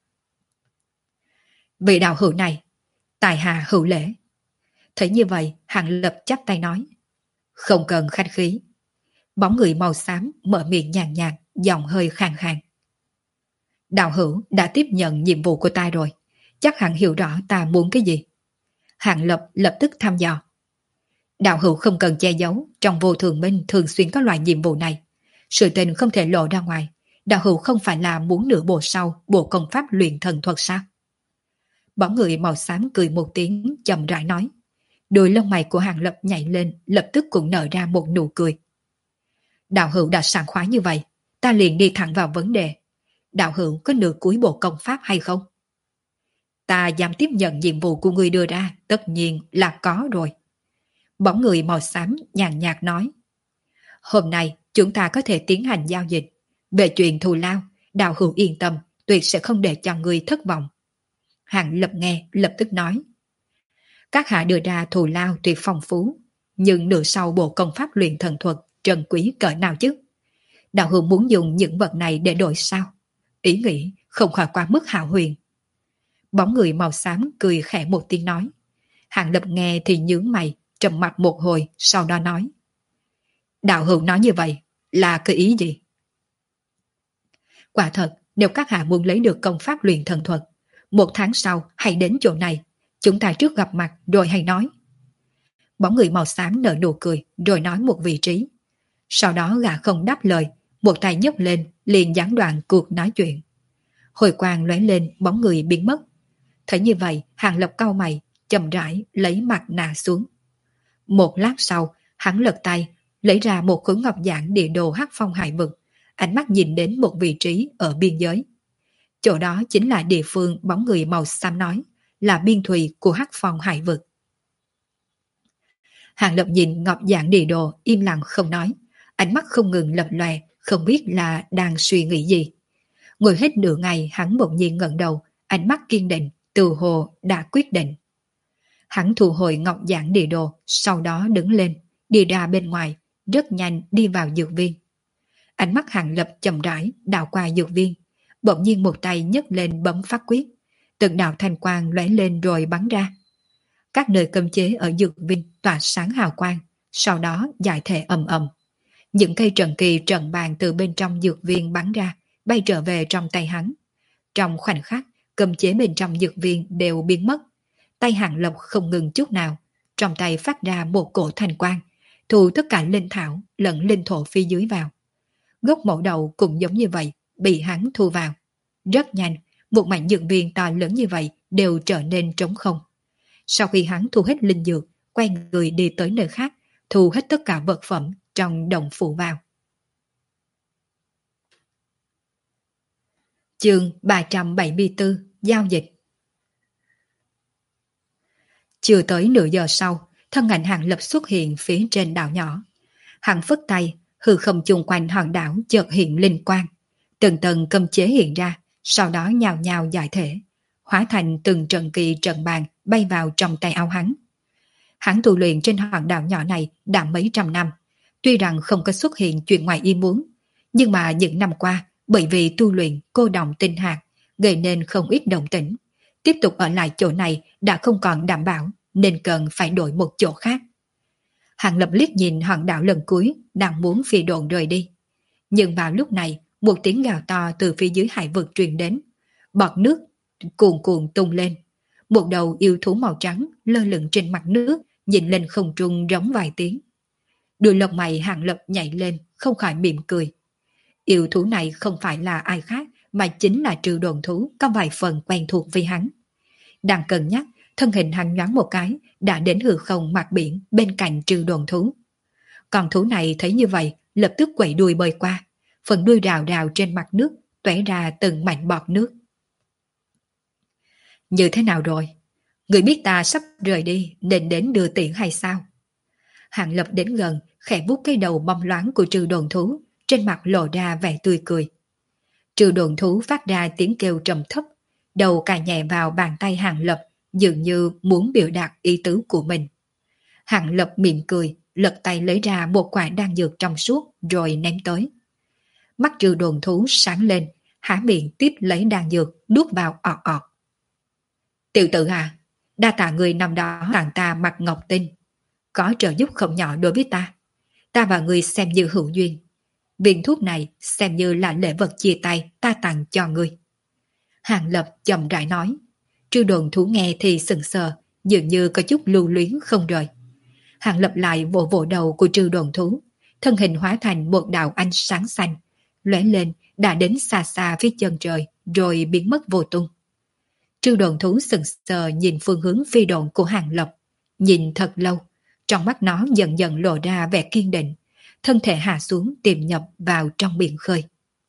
Vị đạo hữu này, tài hạ hữu lễ. Thấy như vậy, Hàng Lập chắp tay nói. Không cần khách khí. Bóng người màu xám mở miệng nhàn nhạt, giọng hơi khàn khàn. Đạo hữu đã tiếp nhận nhiệm vụ của ta rồi, chắc hẳn hiểu rõ ta muốn cái gì. Hàng Lập lập tức thăm dò. Đạo hữu không cần che giấu, trong vô thường minh thường xuyên có loại nhiệm vụ này. Sự tình không thể lộ ra ngoài. Đạo hữu không phải là muốn nửa bộ sau bộ công pháp luyện thần thuật sao? Bóng người màu xám cười một tiếng chậm rãi nói. Đôi lông mày của Hàng Lập nhảy lên, lập tức cũng nở ra một nụ cười. Đạo hữu đã sảng khoái như vậy, ta liền đi thẳng vào vấn đề. Đạo hữu có nửa cuối bộ công pháp hay không? Ta dám tiếp nhận nhiệm vụ của người đưa ra, tất nhiên là có rồi. Bóng người màu xám nhàn nhạt nói. Hôm nay chúng ta có thể tiến hành giao dịch. Về chuyện thù lao, đạo hữu yên tâm, tuyệt sẽ không để cho người thất vọng. Hàng Lập nghe lập tức nói. Các hạ đưa ra thù lao tuyệt phong phú, nhưng nửa sau bộ công pháp luyện thần thuật trân quý cỡ nào chứ? Đạo hữu muốn dùng những vật này để đổi sao? Ý nghĩ không khỏi quá mức hão huyền. Bóng người màu xám cười khẽ một tiếng nói. Hàng Lập nghe thì nhướng mày, trầm mặt một hồi, sau đó nói. Đạo hữu nói như vậy, là cái ý gì? Quả thật, nếu các hạ muốn lấy được công pháp luyện thần thuật, 1 tháng sau hãy đến chỗ này, chúng ta trước gặp mặt rồi hãy nói. Bóng người màu xám nở nụ cười rồi nói một vị trí. Sau đó gã không đáp lời, một tay nhấc lên liền gián đoạn cuộc nói chuyện. Hồi quang lóe lên, bóng người biến mất. Thấy như vậy, Hàng Lập cau mày, chậm rãi lấy mặt nạ xuống. Một lát sau, hắn lật tay, lấy ra một khối ngọc giản địa đồ Hắc Phong hải vực, ánh mắt nhìn đến một vị trí ở biên giới. Chỗ đó chính là địa phương bóng người màu xám nói, là biên thùy của Hắc Phong hải vực. Hàng Lập nhìn ngọc giản địa đồ im lặng không nói, ánh mắt không ngừng lập lòe, không biết là đang suy nghĩ gì. Ngồi hết nửa ngày hắn bỗng nhiên ngẩng đầu, ánh mắt kiên định, từ hồ đã quyết định. Hắn thu hồi ngọc giản địa đồ, sau đó đứng lên, đi ra bên ngoài, rất nhanh đi vào dược viên. Ánh mắt Hàng Lập chậm rãi đảo qua dược viên, bỗng nhiên một tay nhấc lên bấm pháp quyết, từng đạo thanh quang lóe lên rồi bắn ra. Các nơi cấm chế ở dược viên tỏa sáng hào quang, sau đó giải thể ầm ầm. Những cây trận kỳ trận bàn từ bên trong dược viên bắn ra, bay trở về trong tay hắn. Trong khoảnh khắc, cấm chế bên trong dược viên đều biến mất. Tay Hàng Lập không ngừng chút nào, trong tay phát ra một cổ thanh quang, thu tất cả linh thảo lẫn linh thổ phía dưới vào. Gốc mẫu đầu cũng giống như vậy, bị hắn thu vào. rất nhanh, một mảnh dược viên to lớn như vậy đều trở nên trống không. Sau khi hắn thu hết linh dược, quay người đi tới nơi khác, thu hết tất cả vật phẩm trong đồng phủ vào. Chương 374 Giao dịch. Chưa tới nửa giờ sau, thân ảnh Hàng Lập xuất hiện phía trên đảo nhỏ. Hắn phất tay, hư không chung quanh hòn đảo chợt hiện linh quang. Từng tầng cấm chế hiện ra, sau đó nhào nhào giải thể, hóa thành từng trận kỳ trận bàn bay vào trong tay áo hắn. Hắn tu luyện trên hòn đảo nhỏ này đã mấy trăm năm, tuy rằng không có xuất hiện chuyện ngoài ý muốn, nhưng mà những năm qua bởi vì tu luyện cô đọng tinh hạt gây nên không ít động tĩnh. Tiếp tục ở lại chỗ này đã không còn đảm bảo nên cần phải đổi một chỗ khác. Hàng Lập liếc nhìn hòn đảo lần cuối đang muốn phi độn rời đi. Nhưng vào lúc này một tiếng gào to từ phía dưới hải vực truyền đến. Bọt nước cuồn cuộn tung lên. Một đầu yêu thú màu trắng lơ lửng trên mặt nước, nhìn lên không trung rống vài tiếng. Đuôi lông mày Hàng Lập nhảy lên, không khỏi mỉm cười. Yêu thú này không phải là ai khác mà chính là Trừ Đồn thú có vài phần quen thuộc với hắn. Đang cân nhắc, thân hình hắn nhoáng một cái đã đến hư không mặt biển bên cạnh Trừ Đồn thú. Con thú này thấy như vậy lập tức quẩy đuôi bơi qua, phần đuôi rào rào trên mặt nước tóe ra từng mảnh bọt nước. Như thế nào rồi? Người biết ta sắp rời đi nên đến đưa tiễn hay sao? Hàng Lập đến gần, khẽ vuốt cái đầu bông loáng của Trừ Đồn thú, trên mặt lộ ra vẻ tươi cười. Trừ Đồn thú phát ra tiếng kêu trầm thấp, đầu cài nhẹ vào bàn tay Hàng Lập, dường như muốn biểu đạt ý tứ của mình. Hàng Lập mỉm cười, lật tay lấy ra một quả đan dược trong suốt rồi ném tới. Mắt Trừ Đồn thú sáng lên, há miệng tiếp lấy đan dược, nuốt vào ọt ọt. Tiểu tử à, đa tạ người năm đó tặng ta mặt ngọc tinh, có trợ giúp không nhỏ đối với ta. Ta và người xem như hữu duyên. Viên thuốc này xem như là lễ vật chia tay ta tặng cho ngươi. Hàng Lập chậm rãi nói. Trừ Đồn thú nghe thì sững sờ, dường như có chút lưu luyến không rời. Hàng Lập lại vỗ vỗ đầu của Trừ Đồn thú, thân hình hóa thành một đạo ánh sáng xanh, lóe lên đã đến xa xa phía chân trời, rồi biến mất vô tung. Trừ Đồn thú sững sờ nhìn phương hướng phi độn của Hàng Lập, nhìn thật lâu, trong mắt nó dần dần lộ ra vẻ kiên định, thân thể hạ xuống tiềm nhập vào trong biển khơi.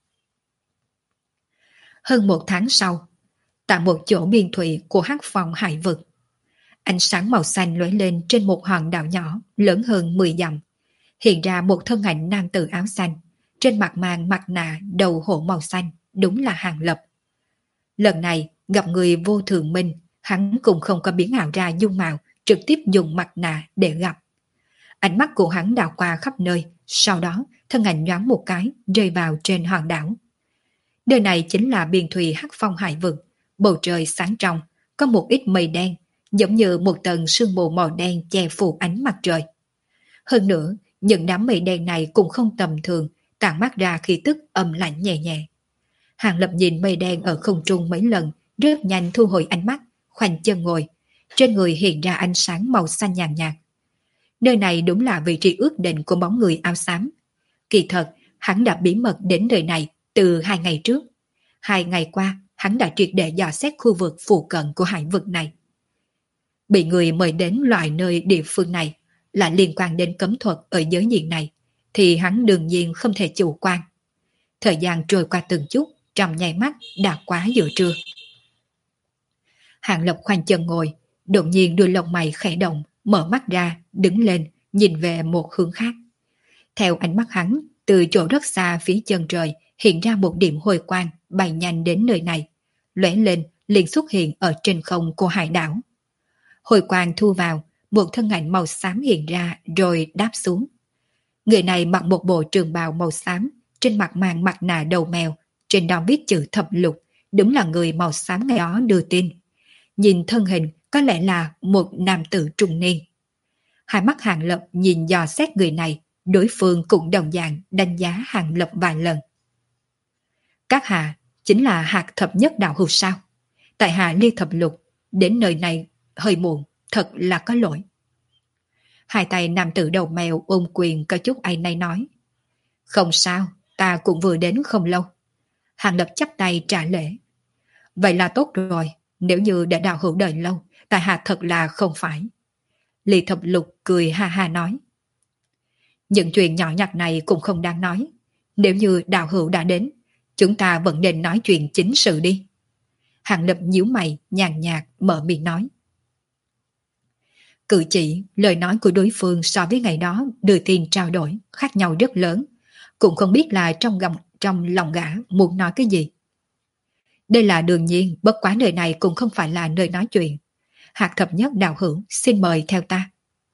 Hơn một tháng sau, tại một chỗ biên thủy của Hắc Phong hải vực, ánh sáng màu xanh lóe lên trên một hòn đảo nhỏ lớn hơn 10 dặm, hiện ra một thân ảnh nam tử áo xanh, trên mặt mang mặt nạ đầu hổ màu xanh, đúng là Hàng Lập. Lần này gặp người vô thường minh, hắn cũng không có biến ảo ra dung mạo, trực tiếp dùng mặt nạ để gặp. Ánh mắt của hắn đảo qua khắp nơi, sau đó thân ảnh nhoáng một cái rơi vào trên hòn đảo. Nơi này chính là biên thùy Hắc Phong hải vực, bầu trời sáng trong, có một ít mây đen, giống như một tầng sương mù màu đen che phủ ánh mặt trời. Hơn nữa, những đám mây đen này cũng không tầm thường, tản mát ra khí tức âm lạnh nhẹ nhẹ. Hàng Lập nhìn mây đen ở không trung mấy lần, rất nhanh thu hồi ánh mắt, khoanh chân ngồi, trên người hiện ra ánh sáng màu xanh nhàn nhạt. Nơi này đúng là vị trí ước định của bóng người áo xám. Kỳ thật, hắn đã bí mật đến nơi này từ 2 ngày trước. 2 ngày qua, hắn đã triệt để dò xét khu vực phụ cận của hải vực này. Bị người mời đến loại nơi địa phương này là liên quan đến cấm thuật ở giới diện này, thì hắn đương nhiên không thể chủ quan. Thời gian trôi qua từng chút, trong nháy mắt đã quá giữa trưa. Hàng Lập khoanh chân ngồi, đột nhiên đuôi lông mày khẽ động, mở mắt ra, đứng lên, nhìn về một hướng khác. Theo ánh mắt hắn, từ chỗ rất xa phía chân trời hiện ra một điểm hồi quang bay nhanh đến nơi này, lóe lên liền xuất hiện ở trên không của hải đảo. Hồi quang thu vào, một thân ảnh màu xám hiện ra rồi đáp xuống. Người này mặc một bộ trường bào màu xám, trên mặt mang mặt nạ đầu mèo, trên đó viết chữ thập lục, đúng là người màu xám ngày đó đưa tin. Nhìn thân hình có lẽ là một nam tử trung niên. Hai mắt Hàng Lập nhìn dò xét người này, đối phương cũng đồng dạng đánh giá Hàng Lập vài lần. Các hạ chính là hạt thập nhất đạo hữu sao? Tại hạ ly thập lục, đến nơi này hơi muộn, thật là có lỗi. Hai tay nam tử đầu mèo ôm quyền có chút áy náy nói. Không sao, ta cũng vừa đến không lâu. Hàng Lập chắp tay trả lễ, Vậy là tốt rồi, nếu như để đạo hữu đợi lâu, tại hạ thật là không phải. Ly Thập Lục cười ha ha nói. Những chuyện nhỏ nhặt này cũng không đáng nói. Nếu như đạo hữu đã đến, chúng ta vẫn nên nói chuyện chính sự đi. Hàng Lập nhíu mày, nhàn nhạt mở miệng nói. Cử chỉ, lời nói của đối phương so với ngày đó đưa tin trao đổi khác nhau rất lớn. Cũng không biết là trong lòng gã muốn nói cái gì. Đây là đương nhiên, bất quá nơi này cũng không phải là nơi nói chuyện. Hạc thập nhất đạo hữu, xin mời theo ta.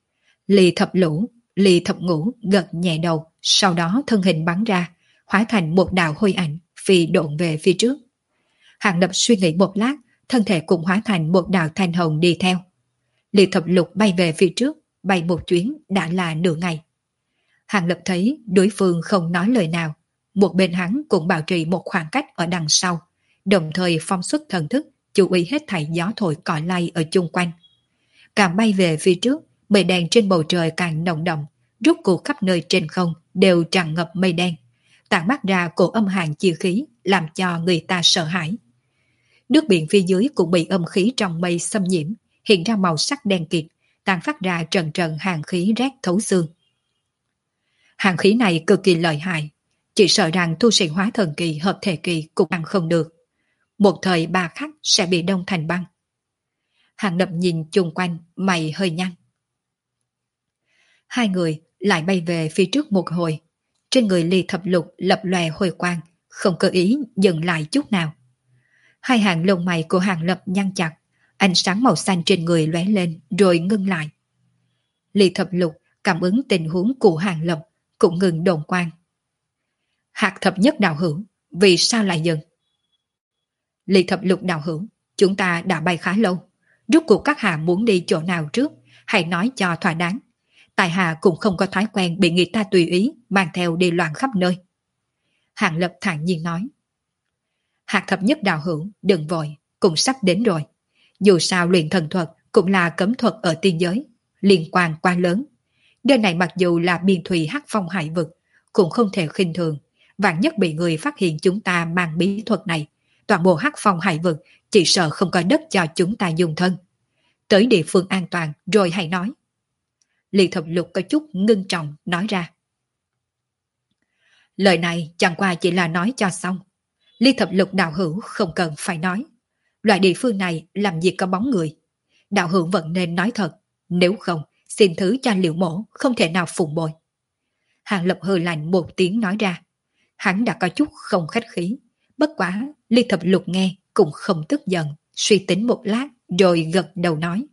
Ly thập ngũ gật nhẹ đầu, sau đó thân hình bắn ra, hóa thành một đạo hôi ảnh, phi độn về phía trước. Hàng Lập suy nghĩ một lát, thân thể cũng hóa thành một đạo thanh hồng đi theo. Ly thập lục bay về phía trước, bay một chuyến đã là nửa ngày. Hàng Lập thấy đối phương không nói lời nào, một bên hắn cũng bảo trì một khoảng cách ở đằng sau, đồng thời phong xuất thần thức, chú ý hết thảy gió thổi cỏ lay ở chung quanh. Càng bay về phía trước, mây đen trên bầu trời càng nồng đậm, rút cuộc khắp nơi trên không đều tràn ngập mây đen, tản mát ra cổ âm hàn chi khí, làm cho người ta sợ hãi. Nước biển phía dưới cũng bị âm khí trong mây xâm nhiễm, hiện ra màu sắc đen kịt, tàn phát ra trần trần hàn khí rét thấu xương. Hàn khí này cực kỳ lợi hại, chỉ sợ rằng tu sĩ hóa thần kỳ hợp thể kỳ cũng ăn không được. Một thời 3 khắc sẽ bị đông thành băng. Hàng Lập nhìn chung quanh, mày hơi nhăn. Hai người lại bay về phía trước một hồi. Trên người Ly Thập Lục lập lòe hồi quang, không cơ ý dừng lại chút nào. Hai hàng lông mày của Hàng Lập nhăn chặt, ánh sáng màu xanh trên người lóe lên rồi ngưng lại. Ly Thập Lục cảm ứng tình huống của Hàng Lập cũng ngừng đồn quang. Hạc thập nhất đạo hữu, vì sao lại dừng? Ly Thập Lục đạo hữu, chúng ta đã bay khá lâu. Rốt cuộc các hạ muốn đi chỗ nào trước, hãy nói cho thỏa đáng. Tại hạ cũng không có thói quen bị người ta tùy ý mang theo đi loạn khắp nơi. Hàng Lập thản nhiên nói. Hạc thập nhất đạo hữu, đừng vội, cũng sắp đến rồi. Dù sao luyện thần thuật cũng là cấm thuật ở tiên giới, liên quan quá lớn. Nơi này mặc dù là biên thủy hắc phong hải vực, cũng không thể khinh thường. Vạn nhất bị người phát hiện chúng ta mang bí thuật này, toàn bộ hắc phong hải vực chỉ sợ không có đất cho chúng ta dùng thân. Tới địa phương an toàn rồi hãy nói. Ly Thập Lục có chút ngưng trọng nói ra. Lời này chẳng qua chỉ là nói cho xong. Ly Thập Lục đạo hữu không cần phải nói. Loại địa phương này làm gì có bóng người. Đạo hữu vẫn nên nói thật. Nếu không, xin thứ cho Liệu Mổ không thể nào phụng bồi. Hàng Lập hừ lạnh một tiếng nói ra. Hắn đã có chút không khách khí. Bất quá, Ly Thập Lục nghe cũng không tức giận, suy tính một lát rồi gật đầu nói.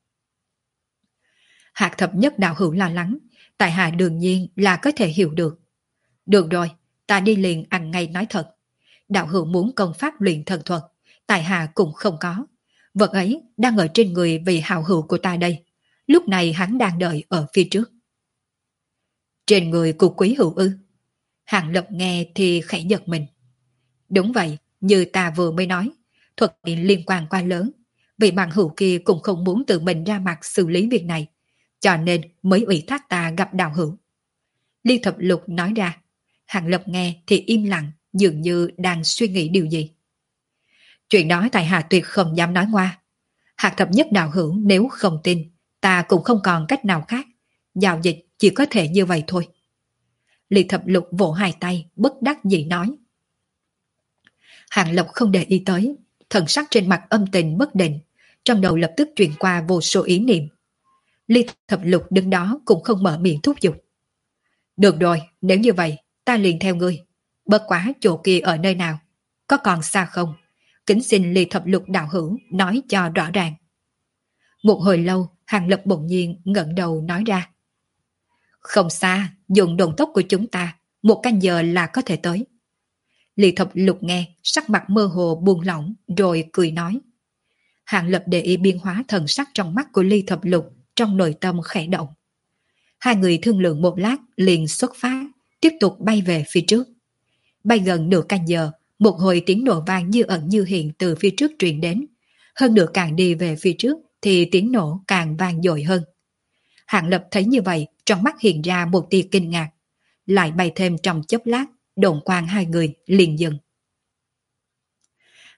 Hạc thập nhất đạo hữu lo lắng, tại hạ đương nhiên là có thể hiểu được. Được rồi, ta đi liền ăn ngay nói thật. Đạo hữu muốn công pháp luyện thần thuật, tại hạ cũng không có. Vật ấy đang ở trên người vị hảo hữu của ta đây. Lúc này hắn đang đợi ở phía trước. Trên người của quý hữu ư? Hàng Lập nghe thì khẽ giật mình. Đúng vậy, như ta vừa mới nói, thuật liên quan quá lớn. Vị bạn hữu kia cũng không muốn tự mình ra mặt xử lý việc này, cho nên mới ủy thác ta gặp đạo hữu. Liên Thập Lục nói ra. Hàng Lập nghe thì im lặng, dường như đang suy nghĩ điều gì. Chuyện đó tại hạ tuyệt không dám nói ngoa. Hạc thập nhất đạo hữu nếu không tin, ta cũng không còn cách nào khác. Giao dịch chỉ có thể như vậy thôi. Liên Thập Lục vỗ hai tay, bất đắc dĩ nói. Hàng Lập không để ý tới, thần sắc trên mặt âm tình bất định, trong đầu lập tức truyền qua vô số ý niệm. Ly Thập Lục đứng đó cũng không mở miệng thúc giục. Được rồi, nếu như vậy, ta liền theo ngươi. Bất quá chỗ kia ở nơi nào? Có còn xa không? Kính xin Ly Thập Lục đạo hữu nói cho rõ ràng. Một hồi lâu, Hàng Lập bỗng nhiên ngẩng đầu nói ra. Không xa, dùng đồn tốc của chúng ta, 1 canh giờ là có thể tới. Ly Thập Lục nghe, sắc mặt mơ hồ buông lỏng, rồi cười nói. Hàng Lập để ý biến hóa thần sắc trong mắt của Ly Thập Lục, trong nội tâm khẽ động. Hai người thương lượng một lát liền xuất phát, tiếp tục bay về phía trước. Bay gần nửa canh giờ, một hồi tiếng nổ vang như ẩn như hiện từ phía trước truyền đến. Hơn nữa càng đi về phía trước thì tiếng nổ càng vang dội hơn. Hạng Lập thấy như vậy, trong mắt hiện ra một tia kinh ngạc. Lại bay thêm trong chốc lát, độn quang hai người liền dừng.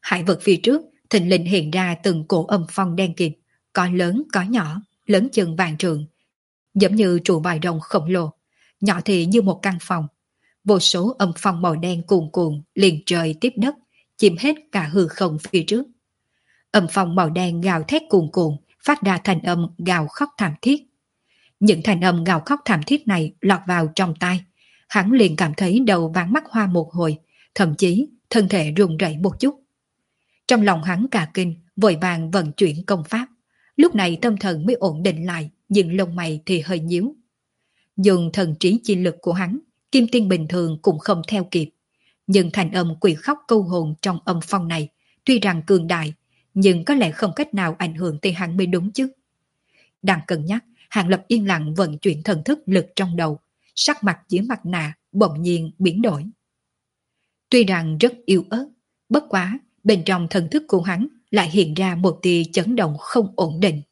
Hải vực phía trước, thình lình hiện ra từng cổ âm phong đen kịt, có lớn có nhỏ, lớn chừng vạn trượng, giống như trụ vòi rồng khổng lồ, nhỏ thì như một căn phòng. Vô số âm phong màu đen cuồn cuộn liền trời tiếp đất, chìm hết cả hư không phía trước. Âm phong màu đen gào thét cuồn cuộn, phát ra thành âm gào khóc thảm thiết. Những thành âm gào khóc thảm thiết này lọt vào trong tai, hắn liền cảm thấy đầu váng mắt hoa một hồi, thậm chí thân thể run rẩy một chút. Trong lòng hắn cả kinh, vội vàng vận chuyển công pháp. Lúc này tâm thần mới ổn định lại, nhưng lông mày thì hơi nhíu. Dùng thần trí chi lực của hắn, kim tiên bình thường cũng không theo kịp. Nhưng thành âm quỷ khóc câu hồn trong âm phong này, tuy rằng cường đại, nhưng có lẽ không cách nào ảnh hưởng tới hắn mới đúng chứ. Đang cân nhắc, Hàng Lập yên lặng vận chuyển thần thức lực trong đầu, sắc mặt dưới mặt nạ bỗng nhiên biến đổi. Tuy rằng rất yếu ớt, bất quá bên trong thần thức của hắn lại hiện ra một tia chấn động không ổn định.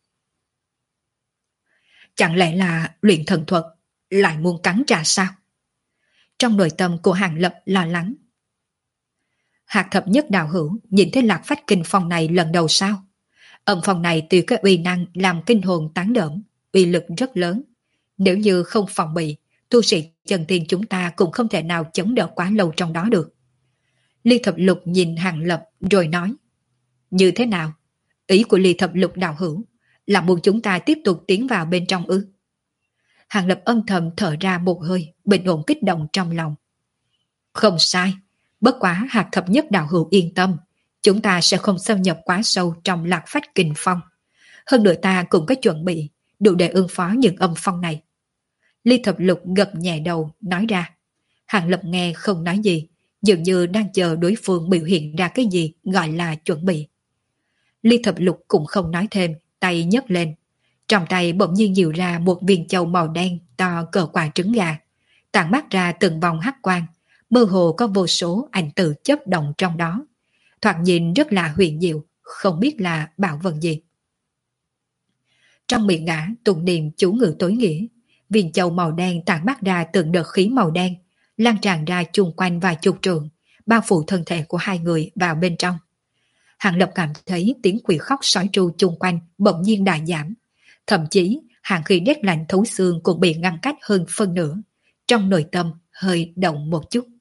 Chẳng lẽ là luyện thần thuật lại muốn cắn trả sao? Trong nội tâm của Hàng Lập lo lắng. Hạc thập nhất đạo hữu nhìn thấy lạc phách kinh phong này lần đầu sao? Âm phong này tuy có uy năng làm kinh hồn tán đỡm, uy lực rất lớn. Nếu như không phòng bị, tu sĩ chân tiên chúng ta cũng không thể nào chống đỡ quá lâu trong đó được. Ly Thập Lục nhìn Hàng Lập rồi nói. Như thế nào? Ý của Ly Thập Lục đạo hữu là muốn chúng ta tiếp tục tiến vào bên trong ư? Hàng Lập âm thầm thở ra một hơi, bình ổn kích động trong lòng. Không sai, bất quá Hạc thập nhất đạo hữu yên tâm, chúng ta sẽ không xâm nhập quá sâu trong lạc phách kình phong. Hơn nữa ta cũng có chuẩn bị, đủ để ứng phó những âm phong này. Ly Thập Lục gật nhẹ đầu, nói ra. Hàng Lập nghe không nói gì, dường như đang chờ đối phương biểu hiện ra cái gì gọi là chuẩn bị. Ly Thập Lục cũng không nói thêm, tay nhấc lên. Trong tay bỗng nhiên nhiều ra một viên châu màu đen to cỡ quả trứng gà, tản mát ra từng vòng hắc quang, mơ hồ có vô số ảnh tự chớp động trong đó. Thoạt nhìn rất là huyền diệu, không biết là bảo vật gì. Trong miệng gã tụng niệm chú ngữ tối nghĩa, viên châu màu đen tản mát ra từng đợt khí màu đen, lan tràn ra chung quanh vài chục trượng, bao phủ thân thể của hai người vào bên trong. Hàng Lập cảm thấy tiếng quỷ khóc sói tru chung quanh bỗng nhiên đại giảm, thậm chí hàng khí rét lạnh thấu xương cũng bị ngăn cách hơn phân nửa, trong nội tâm hơi động một chút.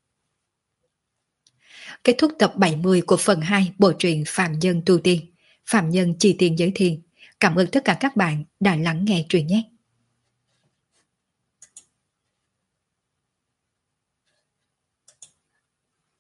Kết thúc tập 70 của phần 2 bộ truyện Phàm Nhân Tu Tiên, Phàm Nhân Chi Tiên Giới Thiên. Cảm ơn tất cả các bạn đã lắng nghe truyện nhé.